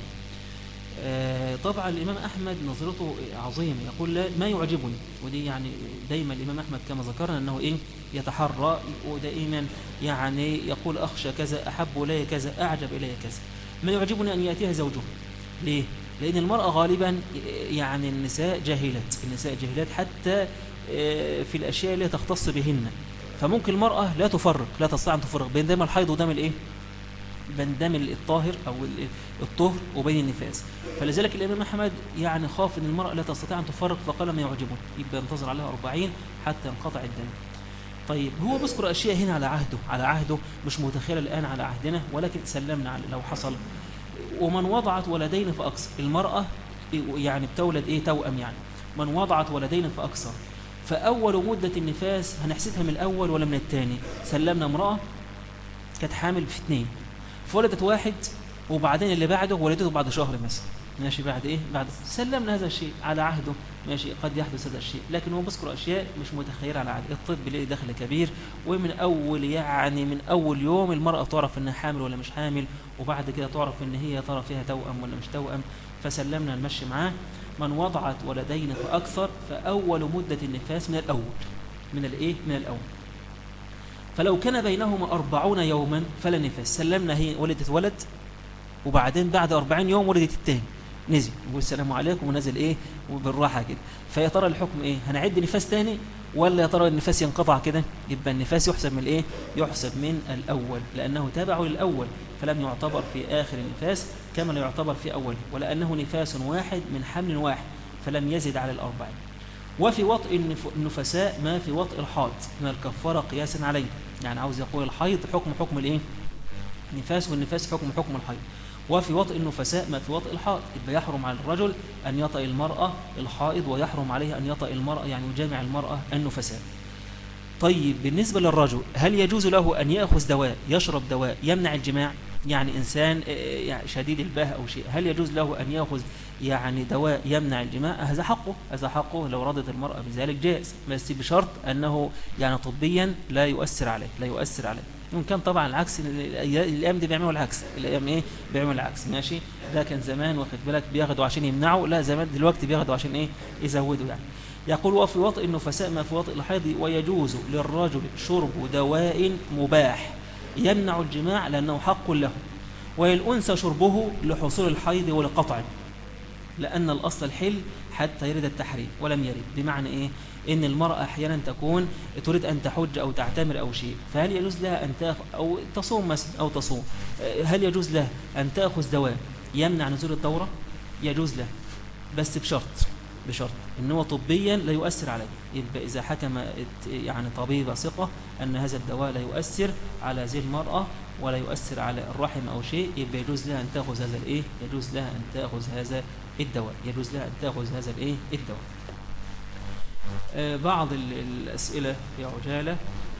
آه طبعا الإمام أحمد نظرته عظيمة، يقول لا ما يعجبني. ودي يعني دايما الإمام أحمد كما ذكرنا أنه إيه؟ يتحرى، ودائما يعني يقول أخشى كذا، أحب إلي كذا، أعجب إلي كذا. ما يعجبني أن يأتيها زوجها. ليه؟ لأن المرأة غالبا يعني النساء جاهلات، النساء جاهلات حتى في الأشياء اللي تختص بهن. فممكن المرأة لا تفرق، لا تستطيع أن تفرق بين دم الحيض ودم الإيه؟ بين دم الطاهر أو الطهر وبين النفاس. فلذلك الإمام أحمد يعني خاف أن المرأة لا تستطيع أن تفرق، فقال ما يعجبه، يبقى ينتظر عليها أربعين حتى ينقطع الدم. طيب هو بيذكر أشياء هنا على عهده، على عهده مش متخيلة الآن على عهدنا، ولكن سلمنا على لو حصل. ومن وضعت ولدين فأكثر، المرأة يعني بتولد إيه؟ توأم يعني. من وضعت ولدين فأكثر، فأول مدة النفاس هنحسبها من الأول ولا من الثاني؟ سلمنا امرأة كانت حامل في اثنين، فولدت واحد، وبعدين اللي بعده ولدته بعد شهر مثلا، ماشي، بعد ايه؟ بعد سلمنا هذا الشيء على عهده، ماشي، قد يحدث هذا الشيء. لكن هو بيذكر اشياء مش متخيله على عهد الطب، ليه دخل كبير، ومن اول يعني من اول يوم المراه تعرف انها حامل ولا مش حامل، وبعد كده تعرف ان هي ترى فيها توأم ولا مش توأم. فسلمنا المشي معاه. من وضعت ولدين فاكثر، فاول مده النفاس من الاول، من الايه؟ من الاول. فلو كان بينهما أربعون يوما فلا نفاس. سلمنا هي ولدت ولد، وبعدين بعد أربعين يوم ولدت التاني، نزل نقول السلام عليكم ونزل ايه؟ وبالراحه كده. فيا ترى الحكم ايه؟ هنعد نفاس تاني ولا يا ترى النفاس ينقطع كده؟ يبقى النفاس يحسب من الايه؟ يحسب من الاول، لانه تابع للاول، فلم يعتبر في اخر النفاس كما لا يعتبر في اوله، ولانه نفاس واحد من حمل واحد فلم يزد على الأربعين. وفي وطئ النفساء ما في وطئ الحائض من الكفاره قياسا عليه. يعني عاوز يقول الحيض حكم حكم الايه؟ نفاس، والنفاس حكم حكم الحيض. وفي وطئ النفساء ما في وطئ الحائض، يبقى يحرم على الرجل أن يطئ المرأة الحائض، ويحرم عليه أن يطئ المرأة يعني يجامع المرأة النفساء. طيب بالنسبة للرجل، هل يجوز له أن يأخذ دواء، يشرب دواء يمنع الجماع؟ يعني إنسان يعني شديد الباه أو شيء، هل يجوز له أن يأخذ يعني دواء يمنع الجماع؟ هذا حقه، هذا حقه لو رضت المرأة بذلك جائز، بس بشرط أنه يعني طبيا لا يؤثر عليه، لا يؤثر عليه. وإن كان طبعا العكس، الأيام دي بيعملوا العكس، الأيام إيه بيعملوا العكس، ماشي. ده كان زمان واخد بالك بياخدوا عشان يمنعوا، لا زمان دلوقتي بياخدوا عشان إيه يزودوا يعني. يقول وفي وطئ النفساء ما في وطئ الحيض ويجوز للرجل شرب دواء مباح يمنع الجماع لأنه حق له، وللأنثى شربه لحصول الحيض ولقطع، لأن الأصل الحل حتى يرد التحريم ولم يرد. بمعنى إيه؟ إن المرأة أحيانا تكون تريد أن تحج أو تعتمر أو شيء، فهل يجوز لها أن تأخذ أو تصوم مثلا أو تصوم، هل يجوز لها أن تأخذ دواء يمنع نزول الدورة؟ يجوز لها، بس بشرط، بشرط إن هو طبيا لا يؤثر عليه. يبقى إذا حكم يعني طبيب ثقة أن هذا الدواء لا يؤثر على هذه المرأة ولا يؤثر على الرحم أو شيء، يبقى يجوز لها أن تأخذ هذا الإيه؟ يجوز لها أن تأخذ هذا الدواء، يجوز لها أن تأخذ هذا الإيه؟ الدواء. آه بعض الأسئلة في عجالة.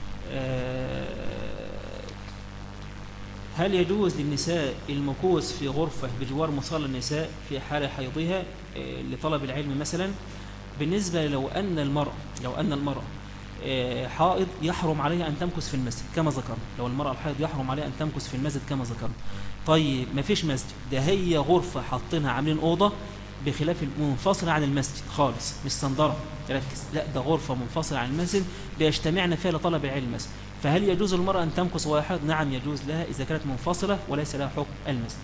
آه هل يجوز للنساء المكوث في غرفة بجوار مصلى النساء في حال حيضها آه لطلب العلم مثلا؟ بالنسبة لو أن المرأة لو أن المرأة آه حائض يحرم عليها أن تمكث في المسجد كما ذكرنا، لو المرأة الحائض يحرم عليها أن تمكث في المسجد كما ذكرنا. طيب ما فيش مسجد، ده هي غرفة حاطينها عاملين أوضة بخلاف منفصلة عن المسجد خالص، مش صندرة ركز، لا ده غرفة منفصلة عن المسجد بيجتمعنا فيها لطلب العلم مثلا، فهل يجوز المرأة أن تمكث وهي حائض؟ نعم يجوز لها إذا كانت منفصلة وليس لها حكم المسجد.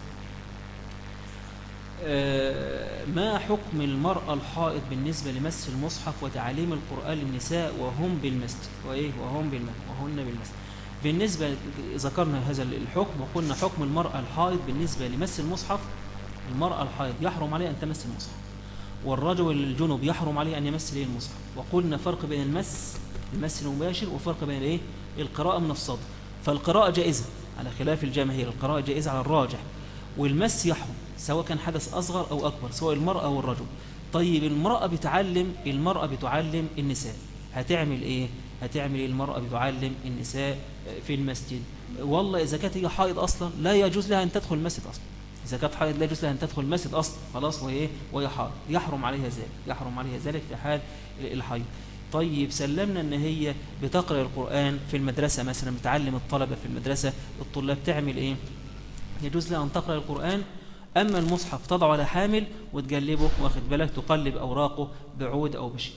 آه ما حكم المرأة الحائض بالنسبة لمس المصحف وتعليم القرآن للنساء وهم بالمسجد وإيه وهم بالمسجد وهن بالمسجد؟ بالنسبة ذكرنا هذا الحكم وقلنا حكم المرأة الحائض بالنسبة لمس المصحف، المرأة الحائض يحرم عليها أن تمس المصحف، والرجل الجنوب يحرم عليه أن يمس ليه المصحف. وقلنا فرق بين المس المس المباشر وفرق بين الايه القراءة من الصدر. فالقراءة جائزة على خلاف الجماهير، القراءة جائزة على الراجح، والمس يحرم سواء كان حدث أصغر أو أكبر، سواء المرأة أو الرجل. طيب المرأة بتعلم المرأة بتعلم النساء، هتعمل إيه؟ هتعمل إيه المرأة بتعلم النساء في المسجد؟ والله إذا كانت هي حائض أصلا لا يجوز لها أن تدخل المسجد أصلا، إذا كانت حائض لا يجوز لها أن تدخل المسجد أصلا خلاص، وهي وهي حائض يحرم عليها ذلك، يحرم عليها ذلك في حال الحيض. طيب سلمنا أن هي بتقرأ القرآن في المدرسة مثلا، بتعلم الطلبة في المدرسة، الطلاب تعمل إيه؟ يجوز لها أن تقرأ القرآن. أما المصحف تضع على حامل وتقلبه، واخد بالك، تقلب أوراقه بعود أو بشيء.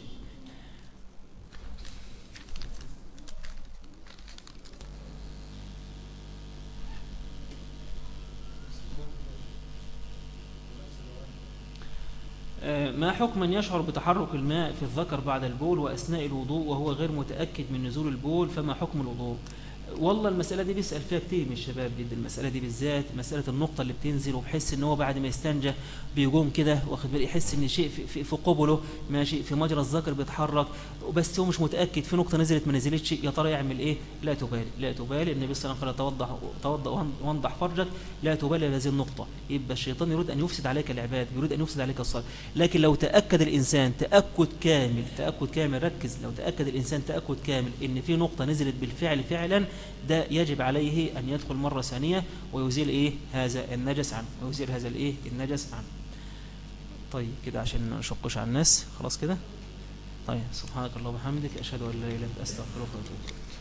ما حكم من يشعر بتحرك الماء في الذكر بعد البول وأثناء الوضوء وهو غير متأكد من نزول البول، فما حكم الوضوء؟ والله المسألة دي بيسأل فيها كتير من الشباب جدا، المسألة دي بالذات مسألة النقطة اللي بتنزل وبحس ان هو بعد ما يستنجى بيقوم كده، واخد بالك، يحس ان شيء في, في, في قبله ماشي في مجرى الذكر بيتحرك، بس هو مش متأكد في نقطة نزلت ما نزلتش، يا ترى يعمل ايه؟ لا تبالي، لا تبالي. النبي صلى الله عليه وسلم قال توضح توضأ وانضح فرجك، لا تبالي بهذه النقطة. يبقى الشيطان يريد ان يفسد عليك العباد، يريد ان يفسد عليك الصلاة. لكن لو تأكد الإنسان تأكد كامل، تأكد كامل ركز، لو تأكد الإنسان تأكد كامل ان في نقطة نزلت بالفعل فعلا، ده يجب عليه أن يدخل مرة ثانية ويزيل إيه هذا النجس عنه، ويزيل هذا الإيه النجس عنه. طيب كده عشان ما نشقش على الناس، خلاص كده. طيب سبحانك اللهم وبحمدك، أشهد أن لا إله إلا أنت، أستغفرك وأتوب إليك.